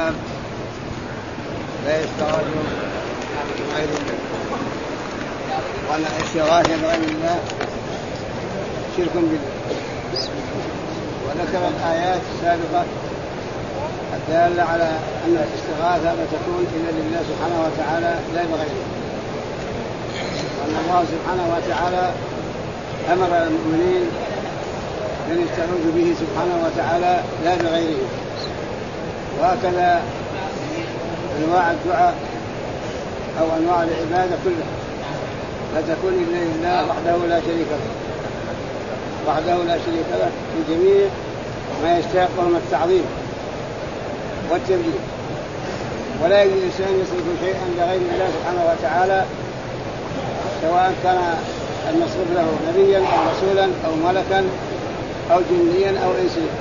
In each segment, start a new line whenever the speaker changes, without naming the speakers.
باب لا يستغاث بغير الله، وأن الاستغاثة بغير الله شرك بالله. وذكر الآيات السابقة الدالة على أن الاستغاثة لا تكون إلا لله سبحانه وتعالى لا بغيره، وأن الله سبحانه وتعالى أمر المؤمنين أن يستعوذوا به سبحانه وتعالى لا بغيره. وهكذا أنواع الدعاء أو أنواع العبادة كلها لا تكون إلا لله وحده لا شريك له في جميع ما يستحق من التعظيم والتبجيل. ولا يجوز الإنسان يصرف شيئا لغير الله سبحانه وتعالى، سواء كان المصرف له نبيا أو رسولا أو ملكا أو جنيا أو إنسيا.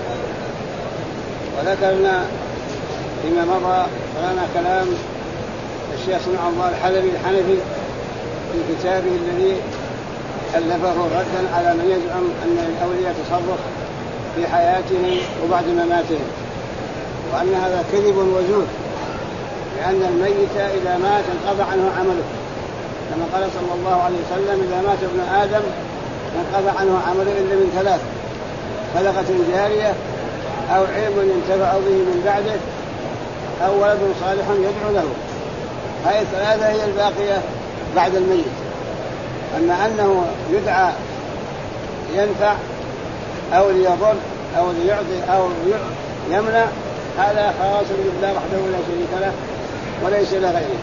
وذكرنا فيما مضى قرانا كلام الشيخ صنع الله الحنفي في كتابه الذي ألفه ردا على من يزعم أن الأولياء تصرف في حياتهم وبعد مماتهم، وأن هذا كذب وزور، لأن الميت إذا مات انقضى عنه عمله، كما قال صلى الله عليه وسلم: إذا مات ابن آدم انقضى عنه عمله إلا من ثلاث: صدقة جارية، أو علم ينتفع به من بعده، أو ولد صالح يدعو له. هذه الثلاثة هي الباقية بعد الميت. أما أنه يدعى ينفع أو ليضر أو ليعطي أو يمنع، هذا خاص بالله وحده لا شريك له وليس لغيره.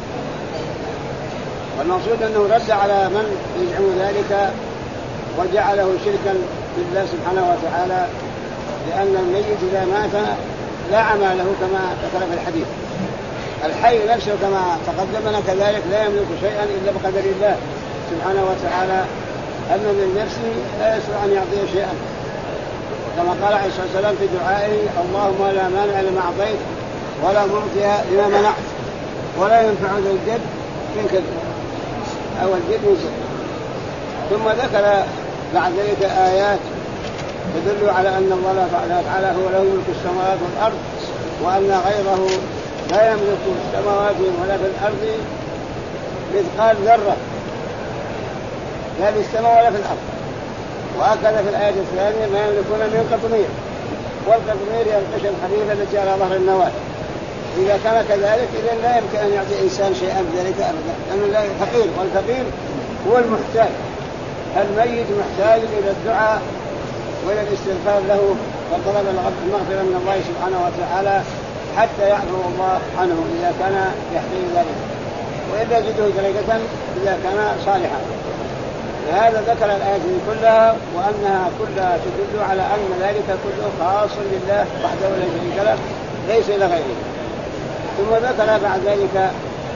والمقصود أنه رد على من يزعم ذلك وجعله شركا بالله سبحانه وتعالى، لأن الميت إذا مات لا عمل له كما ذكر في الحديث. الحي نفسه كما تقدمنا كذلك لا يملك شيئا إلا بقدر الله سبحانه وتعالى، أما من نفسه لا يستطيع أن يعطيه شيئا، كما قال عليه الصلاة والسلام في دعائه: اللهم لا مانع لما أعطيت ولا معطي لما منعت ولا ينفع ذا الجد منك أو الجد من جد. ثم ذكر بعد ذلك آيات تدل على أن الله تعالى هو له ملك السماوات والأرض، وأن غيره لا يملك السماوات ولا في الأرض مثقال ذرة، لا في السماء ولا في الأرض. وهكذا في الآية الثانية: ما يملكون من قطمير، والقطمير هي القشرة الخفيفة التي على ظهر النواة. إذا كان كذلك إذن لا يمكن أن يعطي إنسان شيئا بذلك أبدا، لأنه لا فقير، والفقير هو المحتاج. الميت محتاج إلى الدعاء وإلى الاستغفار له وطلب المغفرة من الله سبحانه وتعالى حتى يعفو الله عنه إذا كان يحتاج ذلك، وإلا يزيده درجة إذا كان صالحا. لهذا ذكر الآيات كلها، وأنها كلها تدل على أن ذلك كله خاص لله وحده لا شريك له ليس لغيره. ثم ذكر بعد ذلك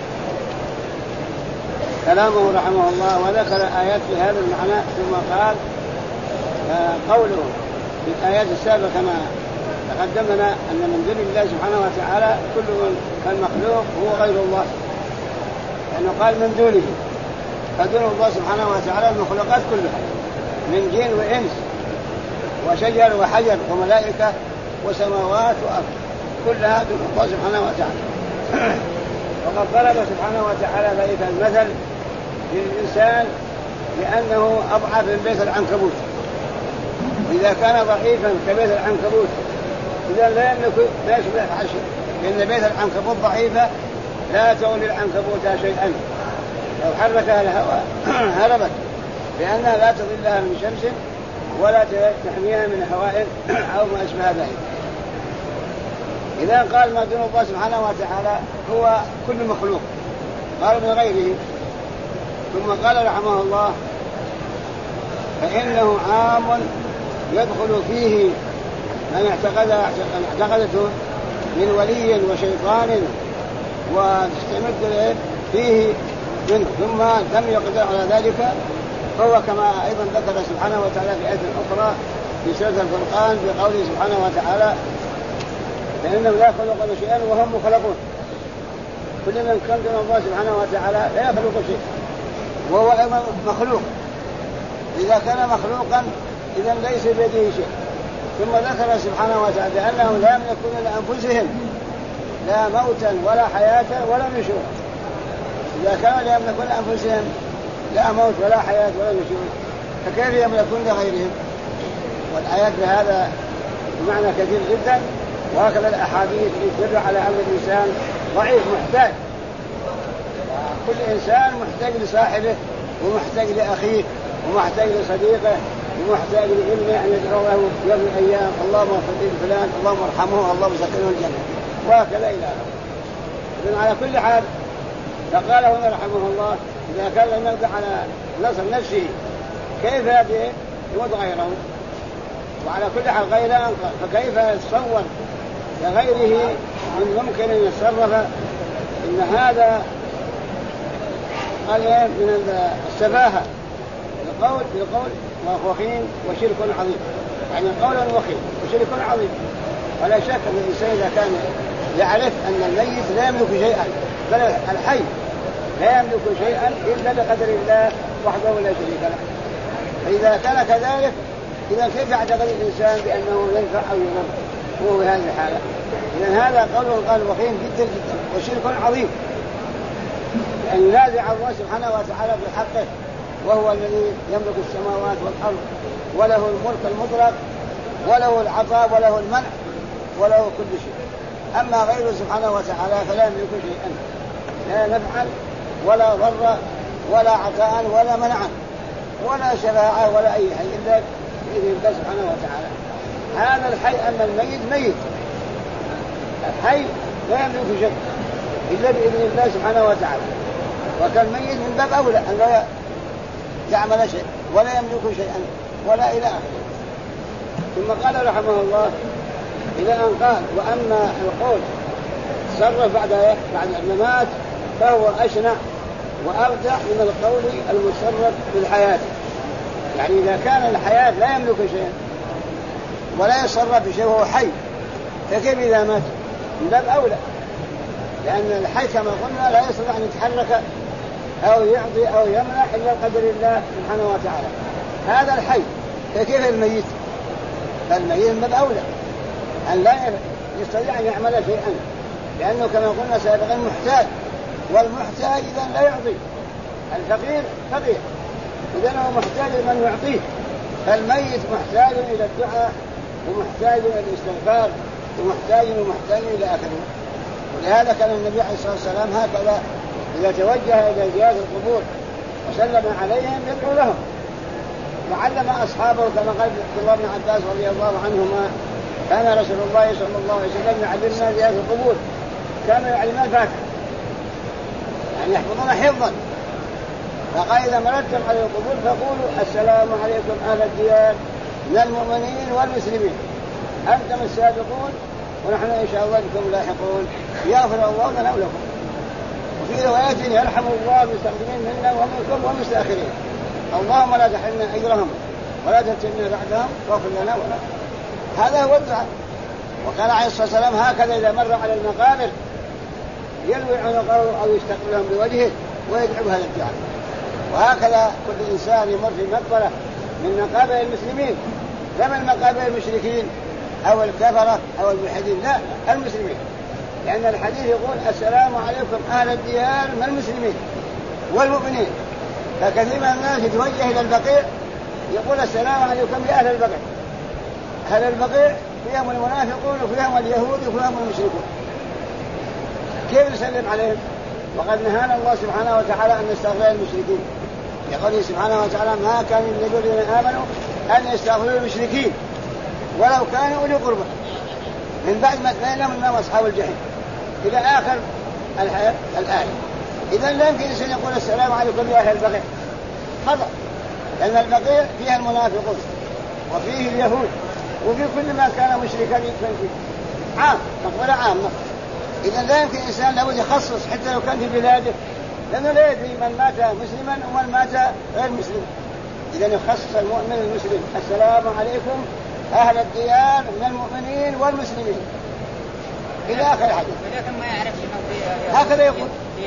كلامه رحمه الله، وذكر آيات في هذا المعنى. ثم قال: قوله في الآيات السابقة كما تقدمنا أن من دون الله سبحانه وتعالى كل المخلوق هو غير الله، لأنه قال من دونه، فدون الله سبحانه وتعالى المخلوقات كلها من جن وإنس وشجر وحجر وملائكة وسماوات وأرض، كلها دون الله سبحانه وتعالى. وقد ضرب سبحانه وتعالى ذلك المثل للإنسان لأنه أضعف من بيت العنكبوت. وإذا كان ضعيفا كبيت العنكبوت إذا لا يملك ما يشبه الحشر، لأن بيت العنكبوت ضعيفة لا تغني العنكبوت شيئا، لو حركها الهواء هربت، لأنها لا تظلها من شمس ولا تحميها من هواء أو ما أشبه ذلك. إذا قال ما دون الله سبحانه وتعالى هو كل مخلوق، قال من غيره. ثم قال رحمه الله: فإنه عام يدخل فيه من اعتقدته من ولي وشيطان واستمد فيه منه، ثم لم يقدر على ذلك، فهو كما أيضا ذكر سبحانه وتعالى في آية أخرى في سورة الفرقان بقوله سبحانه وتعالى: فإنهم لا يخلقون شيئا وهم مخلقون. كل من كان دون الله سبحانه وتعالى لا يخلق شيء، وهو أيضا مخلوق. إذا كان مخلوقا إذن ليس بيده شيء. ثم ذكر سبحانه وتعالى أنهم لا يملكون لأنفسهم لا موتا ولا حياة ولا نشور. إذا كانوا لا يملكون أنفسهم لا موت ولا حياة ولا نشور فكيف يملكون لغيرهم؟ والآيات بهذا بمعنى كثير جدا. وهكذا الأحاديث تدل على أن الإنسان ضعيف محتاج. كل إنسان محتاج لصاحبه ومحتاج لأخيه ومحتاج لصديقه ومحتاج لابنه أن يدعو له يوم من الأيام اللهم اغفر لفلان اللهم ارحمه اللهم سكنه الجنة وهكذا إلى آخره. إذن على كل حال فقال هنا رحمه الله إذا كان لم يقدر على نصر نفسه كيف يموت غيره؟ وعلى كل حال غير أنقذ فكيف يتصور لغيره من ممكن أن يتصرف إن هذا قال من السفاهة بالقول وخين وشرك عظيم. يعني قول وخين وشرك عظيم. ولا شك أن الإنسان إذا كان يعرف أن الميت لا يملك شيئا بل الحي لا يملك شيئا إلا بقدر الله وحده لا شريك له. فإذا كان كذلك إذا كيف يعتقد الإنسان بأنه ينفع أو يضر وهو بهذه الحالة؟ إذن هذا قول وخين جدا جدا وشرك عظيم. أن ينازع الله سبحانه وتعالى بحقه وهو الذي يملك السماوات والأرض وله الملك المطلق وله العطاء وله المنع وله كل شيء. أما غيره سبحانه وتعالى فلا يملك شيئا لا نفعا ولا ضرا ولا عطاء ولا منعا ولا شفاعة ولا أي شيء إلا بإذن الله سبحانه وتعالى. هذا الحي. أما الميت ميت الحي لا يملك شيء إلا بإذن الله سبحانه وتعالى. وكان ميت من باب أولى أن لا يعمل شيء ولا يملك شيئا ولا إلى آخره. ثم قال رحمه الله إلى أن قال وأما القول تصرف بعد الممات فهو أشنع وأرجح من القول المتصرف في الحياة. يعني إذا كان الحياة لا يملك شيئا ولا يتصرف بشيء وهو حي فكيف إذا مات؟ من باب أولى. لأن الحي كما قلنا لا يستطيع أن يتحرك أو يعطي أو يمنع إلا بقدر الله سبحانه وتعالى. هذا الحي فكيف الميت؟ فالميت من باب أولى أن لا يستطيع أن يعمل شيئا لأنه كما قلنا سابقا محتاج والمحتاج إذا لا يعطي. الفقير فقير إذن هو محتاج لمن يعطيه. فالميت محتاج إلى الدعاء ومحتاج إلى الاستغفار ومحتاج إلى آخره. ولهذا كان النبي عليه الصلاة والسلام هكذا إذا توجه إلى زيارة القبور وسلم عليهم يدعو لهم. وعلم أصحابه كما قال عبد الله بن عباس رضي الله عنهما كان رسول الله صلى الله عليه وسلم يعلمنا زيارة القبور كانوا يعلمون الفاتحة يعني يحفظون حفظا. فقال إذا مررتم على القبور فقولوا السلام عليكم أهل الديار من المؤمنين والمسلمين أنتم السابقون ونحن إن شاء الله بكم لاحقون يغفر الله لنا ولكم. وفي رواية يرحم الله المستقدمين منا ومنكم والمستأخرين اللهم لا تحرمنا أجرهم ولا تفتنا بعدهم واغفر لنا ولهم. هذا هو الدعاء. وقال عليه الصلاة والسلام هكذا إذا مر على المقابر يلوي عنقه أو يستقبلهم بوجهه ويدعو بهذا الدعاء. وهكذا كل إنسان يمر في مقبرة من مقابر المسلمين لا من مقابر المشركين أو الكفرة أو الملحدين لا المسلمين. لأن الحديث يقول السلام عليكم أهل الديار من المسلمين والمؤمنين. فكثير من الناس يتوجه إلى البقيع يقول السلام عليكم يا أهل البقيع. أهل البقيع فيهم المنافقون وفيهم اليهود وفيهم المشركون كيف نسلم عليهم؟ وقد نهانا الله سبحانه وتعالى أن نستغفر المشركين. يقول سبحانه وتعالى ما كان للذين آمنوا أن يستغفروا المشركين ولو كانوا أولي قربى من بعد ما تبين لهم أنهم أصحاب الجحيم إلى آخر الآية. إذن لا يمكن أن يقول السلام عليكم يا أهل البقيع خطأ. لأن البقيع فيها المنافقون وفيه اليهود وفي كل ما كان مشركا يكون فيه عام مقبلة عامة. إذن لا يمكن إنسان لابد يخصص حتى لو كان في بلاده لأنه لا يدري من مات مسلما ومن مات غير مسلم. إذن يخصص المؤمن المسلم السلام عليكم أهل الديار من المؤمنين والمسلمين إلى آخر الحديث.
ولكن ما يعرف
هكذا يقول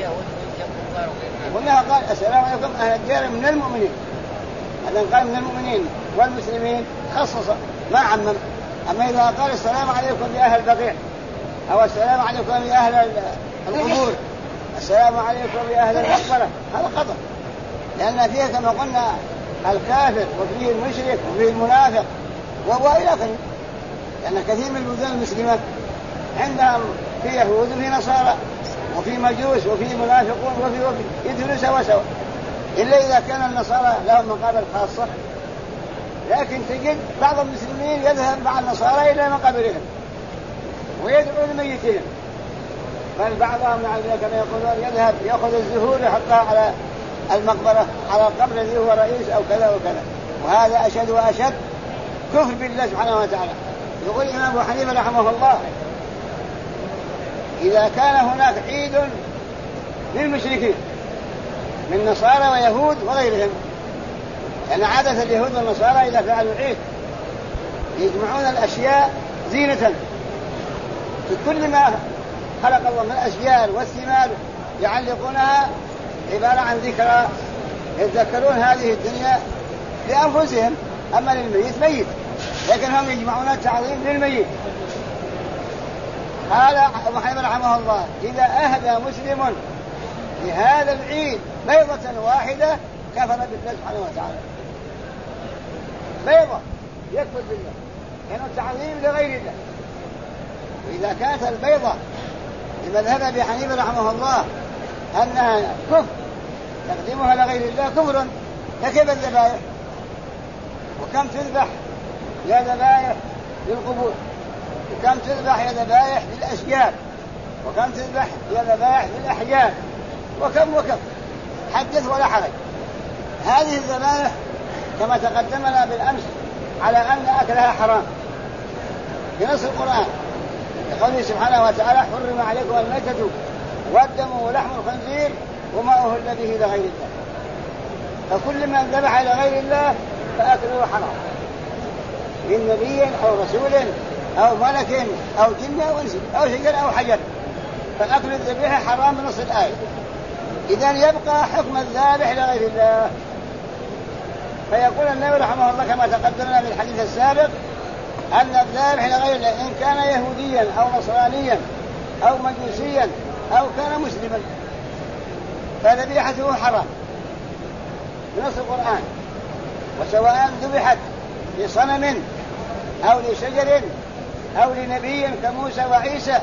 قلنا قال السلام عليكم أهل الديار من المؤمنين. هذا قال من المؤمنين والمسلمين خصص ما عمم. أما إذا قال السلام عليكم يا أهل البقيع أو السلام عليكم يا أهل القبور، السلام عليكم يا أهل المقبرة، هذا خطأ، لأن فيه كما قلنا الكافر وفيه المشرك وفيه المنافق وإلى آخره. لأن كثير من البلدان المسلمة عندهم في يهود وفي نصارى وفي مجوس وفي منافقون وفي يدخلوا سوا، إلا إذا كان النصارى لهم مقابر خاصة. لكن تجد بعض المسلمين يذهب مع النصارى إلى مقابرهم ويدعو لميتهم، بل بعضهم كما يقولون يذهب يأخذ الزهور يحطها على المقبرة على القبر الذي هو رئيس أو كذا وكذا، وهذا أشد وأشد كفر بالله سبحانه وتعالى. يقول الإمام أبو حنيفة رحمه الله إذا كان هناك عيد للمشركين من نصارى ويهود وغيرهم، لأن عادة اليهود والنصارى إذا فعلوا عيد يجمعون الأشياء زينة في كل ما خلق الله من الأشجار والثمار يعلقونها عبارة عن ذكرى يتذكرون هذه الدنيا لأنفسهم، أما للميت ميت، لكن هم يجمعون التعظيم للميت. قال أبو حنيفة رحمه الله إذا أهدى مسلم لهذا العيد بيضة واحدة كفر بالله سبحانه وتعالى، بيضة يكفر بالله لأنه تعظيم لغير الله. وإذا كانت البيضة لمذهب أبي حنيفة رحمه الله أنها كفر تقديمها لغير الله كفر، فكيف الذبائح؟ وكم تذبح يا ذبائح للقبور، وكم تذبح يا ذبائح للأشجار، وكم تذبح يا ذبائح للأحجار، وكم حدث ولا حرج. هذه الذبائح كما تقدمنا بالأمس على أن أكلها حرام بنص القرآن، لقوله سبحانه وتعالى حرم عليكم الميتة والدم ولحم الخنزير وما أهل به لغير الله، فكل من ذبح لغير الله فأكله حرام من نبي أو رسول أو ملك أو جن أو إنس أو شجر أو حجر، فأكل الذبيحة حرام بنص الآية. إذن يبقى حكم الذابح لغير الله. فيقول النبي رحمه الله كما تقدمنا في الحديث السابق أن الذابح لغير الله إن كان يهوديا أو نصرانيا أو مجوسيا أو كان مسلما فذبيحته حرام بنص القرآن، وسواء ذبحت لصنم أو لشجر أو لنبي كموسى وعيسى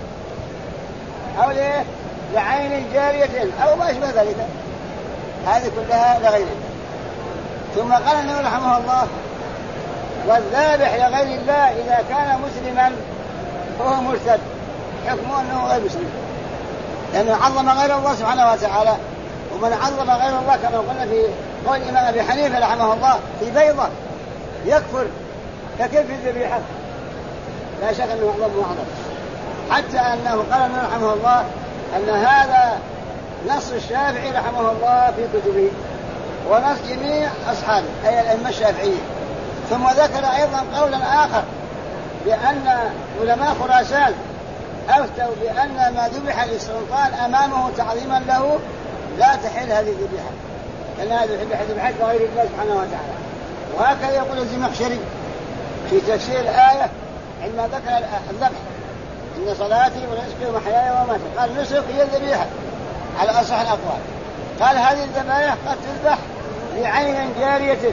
أو لعين جارية أو ما أشبه ذلك، هذه كلها لغير الله. ثم قال النبي رحمه الله والذابح لغير الله إذا كان مسلما فهو مرتد، حكمه أنه غير مسلم لأنه عظم غير الله سبحانه وتعالى. ومن عظم غير الله كما قلنا في قول الإمام أبي حنيفة رحمه الله في بيضة يكفر، فكيف في الذبيحة؟ لا شك أنه أعظم وأعظم، حتى أنه قال النبي رحمه الله أن هذا نص الشافعي رحمه الله في كتبه ونص جميع أصحابه أي الأئمة الشافعية. ثم ذكر أيضا قولا آخر بأن علماء خراسان أفتوا بأن ما ذبح للسلطان أمامه تعظيما له لا تحل هذه الذبيحة، لأن هذه ذبيحة غير الله سبحانه وتعالى. وهكذا يقول الزمخشري في تفسير الآية عندما ذكر الذبح إن صلاتي ونسكي ومحياي ومماتي، قال نسك هي الذبيحة على أصح الأقوال. قال هذه الذبائح قد تذبح لعين جارية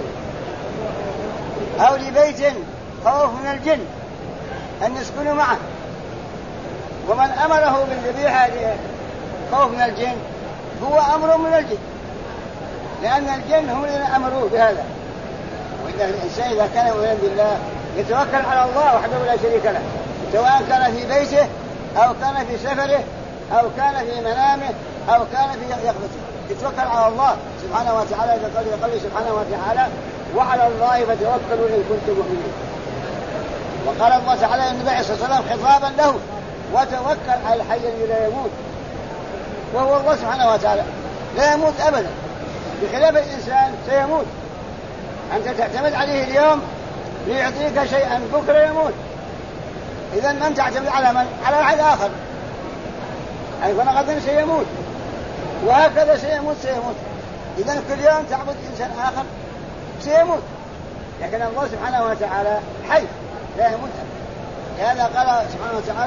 أو لبيت خوف من الجن أن يسكنوا معه، ومن أمره بالذبيحة خوف من الجن هو أمر من الجن، لأن الجن هم الذين أمروه بهذا. وإذا الإنسان إذا كان مؤمنا بالله يتوكل على الله وحده لا شريك له، سواء كان في بيته أو كان في سفره أو كان في منامه أو كان في يقظته، يتوكل على الله سبحانه وتعالى يقول سبحانه وتعالى وعلى الله فتوكلوا إن كنتم مؤمنين. وقال الله تعالى النبي عليه الصلاة والسلام خطابا له وتوكل على الحي الذي لا يموت، وهو الله سبحانه وتعالى لا يموت أبدا، بخلاف الإنسان سيموت، أنت تعتمد عليه اليوم ليعطيك شيئا بكرة يموت، إذا من تعتمد على من؟ على واحد آخر، أي فنغدا سيموت وهكذا سيموت. إذا كل يوم تعبد إنسان آخر سيموت، لكن الله سبحانه وتعالى حي لا يموت. لهذا قال سبحانه وتعالى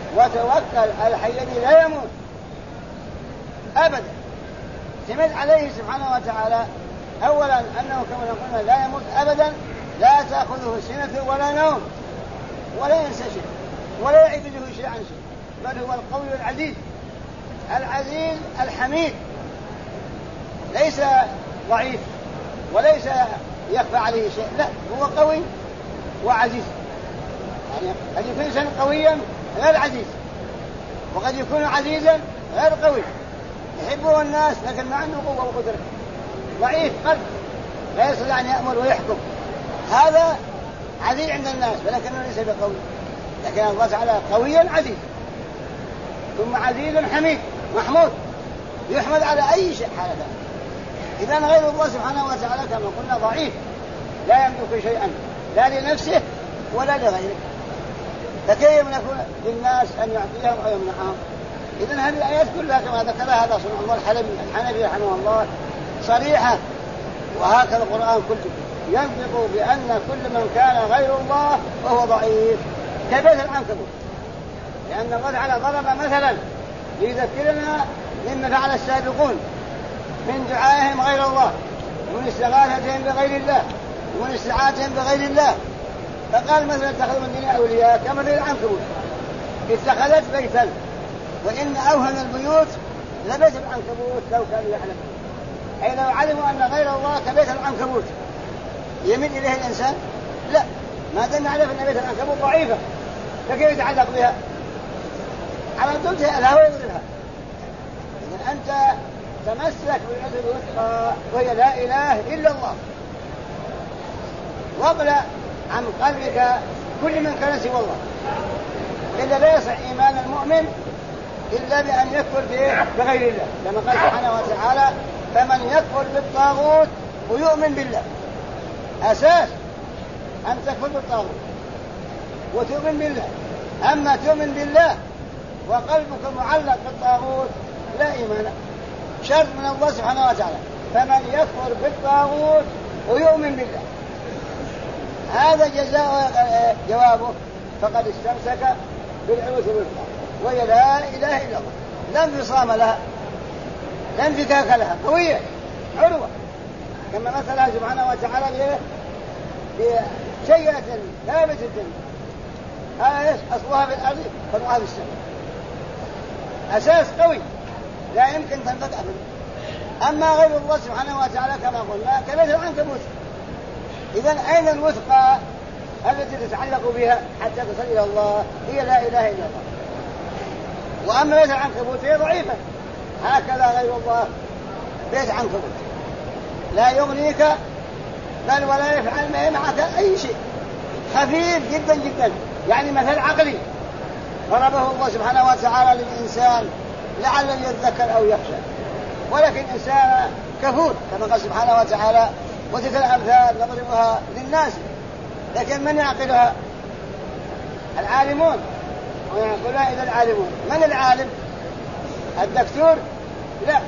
وتوكل على الحي الذي لا يموت أبدا. اعتمد عليه سبحانه وتعالى. أولا أنه كما قلنا لا يموت أبدا، لا تأخذه سنة ولا نوم ولا ينسى شيء ولا يعيده شيء عن شيء، بل هو القوي العزيز العزيز الحميد، ليس ضعيف وليس يخفى عليه شيء، لا هو قوي وعزيز. يعني قد يكون إنسان قويا غير عزيز، وقد يكون عزيزا غير قوي، يحبه الناس لكن ما عنده قوة وقدرة، ضعيف قلب لا يستطيع أن يأمر ويحكم، هذا عزيز عند الناس ولكنه ليس بقوي. لكن الله تعالى قوي عزيز، ثم عزيز حميد محمود، يحمد على أي شيء حالة. إذن غير الله سبحانه وتعالى كما قلنا ضعيف، لا يملك شيئا لا لنفسه ولا لغيره، فكيف يملك للناس أن يعطيهم أو يمنعهم؟ إذن هذه الآيات كلها كما ذكرها هذا صنع الله الحنفي رحمه الله صريحة، وهكذا القرآن كله ينطق بأن كل من كان غير الله وهو ضعيف كبيت العنكبوت، لأن الله تعالى ضرب مثلا ليذكرنا مما فعل السابقون من دعائهم غير الله ومن استغاثتهم بغير الله ومن استعانتهم بغير الله. فقال مثلا اتخذوا من دون أولياء كمثل العنكبوت اتخذت بيتا، وإن أوهن البيوت لبيت العنكبوت لو كانوا يعلمون. أي لو علموا أن غير الله كبيت العنكبوت يميل إليه الإنسان؟ لا، ما دام نعرف أن بيت العنكبوت ضعيفة فكيف يتعلق بها؟ على طول الهوى يضربها. إذن أنت تمسك بالعزة الوثقى وهي لا إله إلا الله، واقلع عن قلبك كل من كان سوى الله، إلا لا يصح إيمان المؤمن إلا بأن يكفر بغير الله، كما قال سبحانه وتعالى فمن يكفر بالطاغوت ويؤمن بالله. أساس أن تكفر بالطاغوت وتؤمن بالله. أما تؤمن بالله وقلبك معلق بالطاغوت لا إيمان، شرط من الله سبحانه وتعالى فمن يكفر بالطاغوت ويؤمن بالله، هذا جوابه فقد استمسك بالعروة الوثقى وهي لا إله إلا الله، لا انفصام لها لا انفكاك لها، قوية عروة، كما مثلها سبحانه وتعالى بشيئة ثابتة هذا أصلها في الأرض فرعها في السماء، أساس قوي لا يمكن تنفك أبدا. أما غير الله سبحانه وتعالى كما قلنا كبيت العنكبوت. إذن أين الوثقى التي تتعلق بها حتى تصل إلى الله؟ هي لا إله إلا الله. وأما بيت العنكبوت هي ضعيفة، هكذا غير الله بيت عنكبوت لا يغنيك بل ولا يفعل معك أي شيء، خفيف جدا جدا، يعني مثل عقلي ضربه الله سبحانه وتعالى للإنسان لعله يذكر أو يخشى، ولكن إنسان كفور كما قال سبحانه وتعالى وتلك الأمثال نضربها للناس لكن من يعقلها؟ العالمون، ويعقلها إذا العالمون. من العالم؟ الدكتور؟ لا.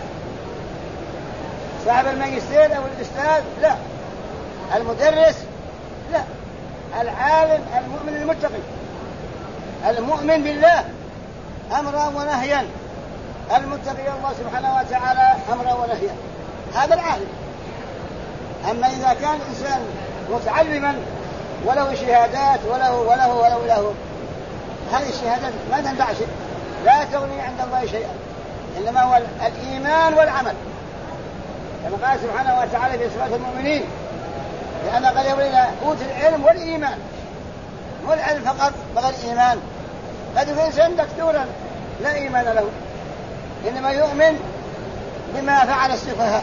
صاحب الماجستير أو الأستاذ؟ لا. المدرس؟ لا. العالم المؤمن المتقي المؤمن بالله أمرا ونهيا، المتقي الله سبحانه وتعالى أمرا ونهيا، هذا العالم. أما إذا كان إنسان متعلما وله شهادات وله هذه الشهادات ما تنفع شيء، لا تغني عند الله شيئا، إنما هو الإيمان والعمل، كما قال سبحانه وتعالى في صفات المؤمنين لأن قال يولينا أوت العلم والإيمان، مو العلم فقط بغير إيمان. قد يكون إنسان دكتورا لا إيمان له، إنما يؤمن بما فعل السفهاء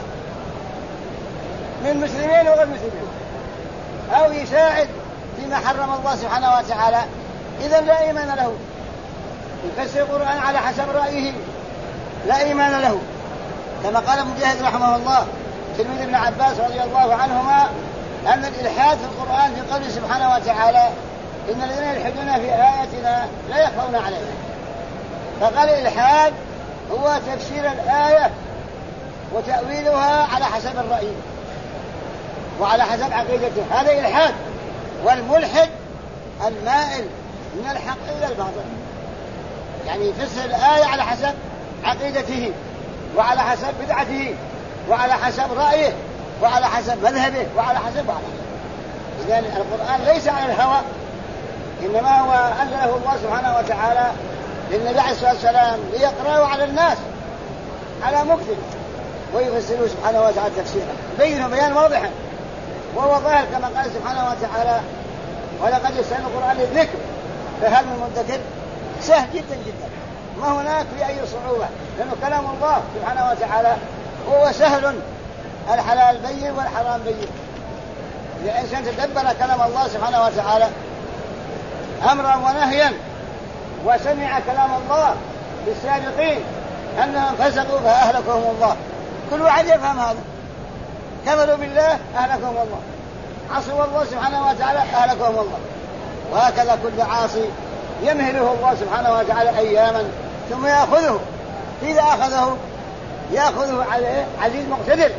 من مسلمين وغير مسلمين، أو يساعد فيما حرم الله سبحانه وتعالى، إذن لا إيمان له. يفسر القرآن على حسب رأيه لا إيمان له، كما قال مجاهد رحمه الله تلميذ ابن عباس رضي الله عنهما أن الإلحاد في القرآن في قوله سبحانه وتعالى إن الذين يلحدون في آياتنا لا يخفون علينا، فقال الإلحاد هو تفسير الآية وتأويلها على حسب الرأي وعلى حسب عقيدته، هذا إلحاد. والملحد المائل من الحق إلى الباطل، يعني يفسر الآية على حسب عقيدته وعلى حسب بدعته وعلى حسب رأيه وعلى حسب مذهبه وعلى حسب. إذن القرآن ليس على الهوى، إنما هو أنزله الله سبحانه وتعالى للنبي عليه الصلاة والسلام ليقرأه على الناس على مكتب ويفسره سبحانه وتعالى تفسيرا بينه بيان واضحا وهو ظاهر كما قال سبحانه وتعالى ولقد يسرنا القرآن للذكر فهل من مدكر. سهل جدا جدا، ما هناك في أي صعوبة، لأنه كلام الله سبحانه وتعالى هو سهل، الحلال بين والحرام بين. إذا الإنسان تدبر كلام الله سبحانه وتعالى أمرا ونهيا وسمع كلام الله بالسابقين أنهم فسقوا فأهلكهم الله، كل واحد يفهم هذا. كفروا بالله أهلكهم الله، عصوا الله سبحانه وتعالى أهلكهم الله. وهكذا كل عاصي يمهله الله سبحانه وتعالى أياما ثم يأخذه، إذا أخذه يأخذه عليه عزيز مقتدر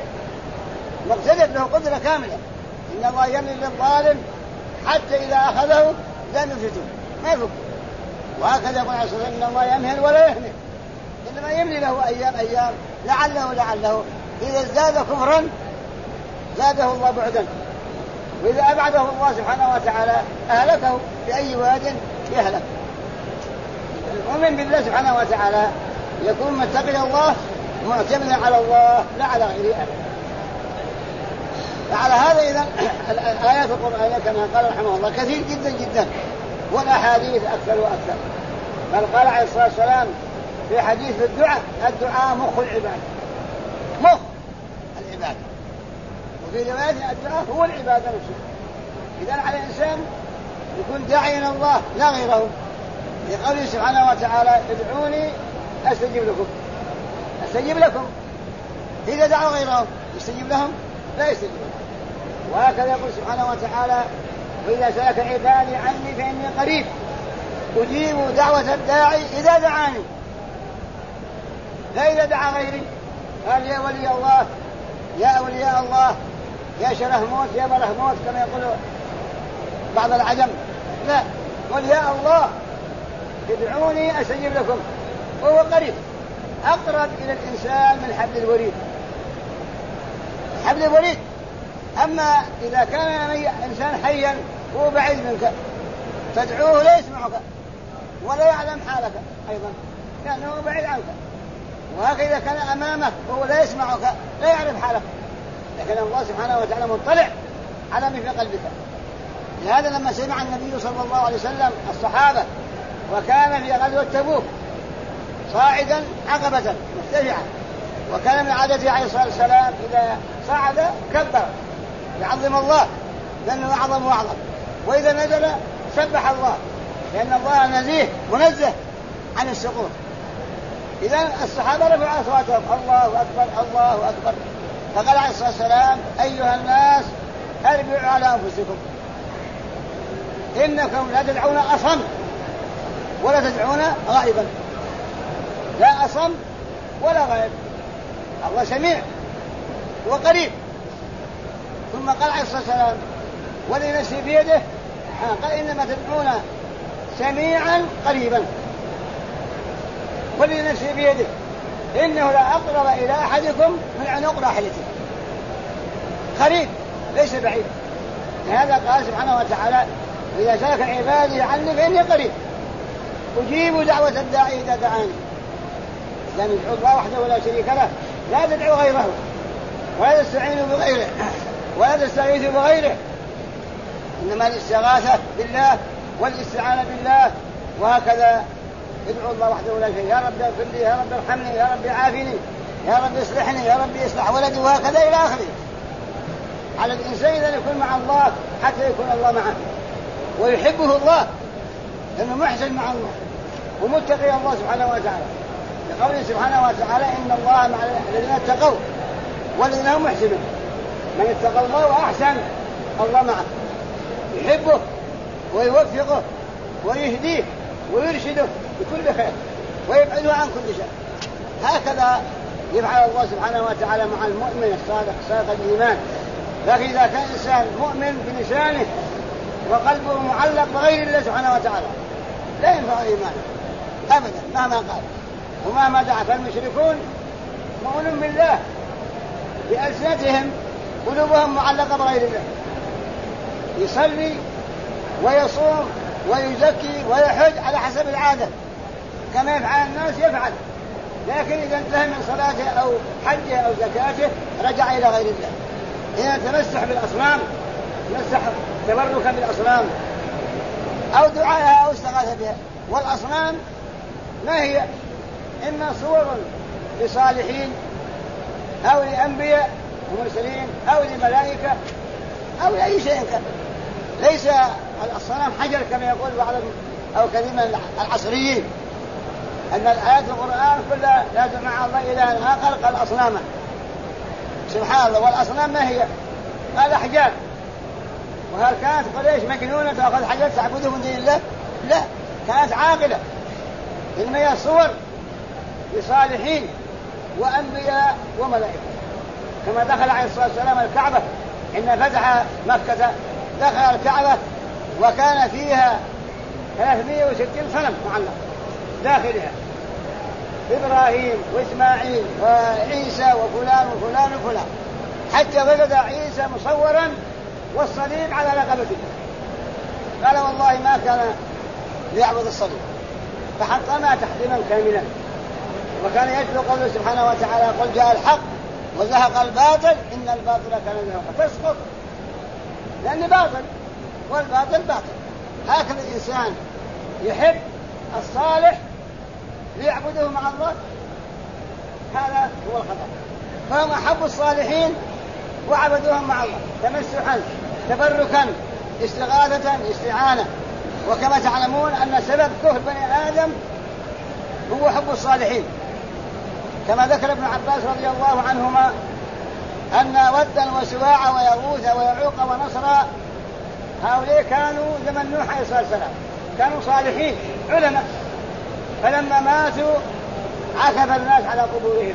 له قدرة كاملة. إن الله يملي للظالم حتى إذا أخذه لم يفلته ما يفك. وهكذا يقول عليه الصلاة والسلام إن الله يمهل ولا يهمل، إنما يملي له أيام لعله إذا ازداد كفرا زاده الله بعدا، وإذا أبعده الله سبحانه وتعالى أهلكه بأي واد يهلك. المؤمن بالله سبحانه وتعالى يكون متقي الله معتمدا على الله لا على غيره أبدا. فعلى هذا إذا الآيات القرآنية كما قال رحمه الله كثير جدا جدا، والأحاديث أكثر وأكثر. بل قال عليه الصلاة والسلام في حديث الدعاء مخ العبادة، مخ العبادة. وفي رواية الدعاء هو العبادة نفسها. إذا على الإنسان يكون داعيا إلى الله لا غيره، لقوله سبحانه وتعالى ادعوني أستجيب لكم. إذا دعوا غيرهم يستجيب لهم لا يستجيب لهم. وهكذا يقول سبحانه وتعالى وإذا سألك عبادي عني فإني قريب أجيب دعوة الداعي إذا دعاني، لا إذا دعا غيري. قال يا ولي الله يا أولياء الله يا شرهموت يا برهموت كما يقول بعض العجم، لا، قل يا الله ادعوني أستجيب لكم. وهو قريب أقرب إلى الإنسان من حبل الوريد. أما إذا كان إنسان حيا وهو بعيد منك تدعوه لا يسمعك ولا يعلم حالك أيضا لأنه بعيد عنك. وهكذا كان أمامك وهو لا يسمعك لا يعرف حالك، لكن الله سبحانه وتعالى مطلع على ما في قلبك. لهذا لما سمع النبي صلى الله عليه وسلم الصحابة وكان في غزوة تبوك صاعدا عقبة مرتفعة، وكان من عادته عليه الصلاة والسلام إذا صعد كبر يعظم الله لأنه أعظم وأعظم، وإذا نزل سبح الله لأن الله نزيه منزه عن السقوط. إذا الصحابة رفعوا أصواتهم الله أكبر الله أكبر. فقال عليه الصلاة والسلام أيها الناس أربعوا على أنفسكم إنكم لا تدعون أصم ولا تدعون غائبا، لا أصم ولا غائب، الله سميع وقريب. ثم قال عليه الصلاة والسلام والذي نفسي بيده قال إنما تدعون سميعا قريبا، والذي نفسي بيده إنه لا أقرب إلى أحدكم من عنق راحلته، قريب ليس بعيد. لهذا قال سبحانه وتعالى إذا سألك عبادي عني فإني قريب أجيب دعوة الداعي إذا دعاني. إذا ندعو الله وحده ولا شريك له، لا تدعو غيره ولا تستعينوا بغيره ولا تستغيثوا بغيره، إنما الاستغاثة بالله والاستعانة بالله. وهكذا ادعو الله وحده ولا شريك له، يا رب اغفر لي يا رب ارحمني يا رب عافني يا رب اصلحني يا رب اصلح ولدي، وهكذا إلى آخره. على الإنسان إذا يكون مع الله حتى يكون الله معه ويحبه الله لأنه محسن مع الله ومتقي الله سبحانه وتعالى، لقوله سبحانه وتعالى إن الله مع الذين اتقوا والذين هم محسنون. من اتقى الله وأحسن الله معه، يحبه ويوفقه ويهديه ويرشده بكل خير ويبعده عن كل شر. هكذا يفعل الله سبحانه وتعالى مع المؤمن الصادق صادق الإيمان. لكن إذا كان إنسان مؤمن بلسانه وقلبه معلق بغير الله سبحانه وتعالى لا ينفع إيمانه، أبدا مهما قال ومهما دعا. فالمشركون مؤمنون بالله بألسنتهم، قلوبهم معلقة بغير الله، يصلي ويصوم ويزكي ويحج على حسب العادة كما يفعل الناس يفعل، لكن إذا انتهى من صلاته أو حجه أو زكاته رجع إلى غير الله. هنا تمسح بالأصنام، تمسح تبركا بالأصنام أو دعائها أو استغاثة بها. والأصنام ما هي؟ إما صور لصالحين أو لأنبياء ومرسلين أو لملائكة أو لأي شيء كان. ليس الأصنام حجر كما يقول بعض أو كثير من العصريين أن الآيات القرآن كلها لازم مع الله إلها آخر قال أصناما. سبحان الله. والأصنام ما هي؟ قال أحجار. وهل كانت قريش مجنونة تأخذ حجر تعبده من دين الله؟ لا، كانت عاقلة. إنما هي صور لصالحين وأنبياء وملائكة. كما دخل عليه الصلاة والسلام الكعبة إن فتح مكة دخل الكعبة وكان فيها 360 صنم معلق داخلها، إبراهيم وإسماعيل وعيسى وفلان وفلان وفلان، حتى وجد عيسى مصورا والصليب على رقبته. قال والله ما كان ليعبد الصليب، فحطمها تحطيما كاملا. وكان يتلو قوله سبحانه وتعالى قل جاء الحق وزهق الباطل إن الباطل كان زهوقا، تسقط لأن باطل والباطل باطل. هكذا الإنسان يحب الصالح ليعبده مع الله، هذا هو الخطأ. فهم أحبوا الصالحين وعبدوهم مع الله تمسحا تبركا استغاثة استعانة. وكما تعلمون أن سبب كفر بني آدم هو حب الصالحين، كما ذكر ابن عباس رضي الله عنهما أن ودا وسواع ويغوث ويعوق ونصر هؤلاء كانوا زمن نوح عليه الصلاة والسلام، كانوا صالحين علماء، فلما ماتوا عكف الناس على قبورهم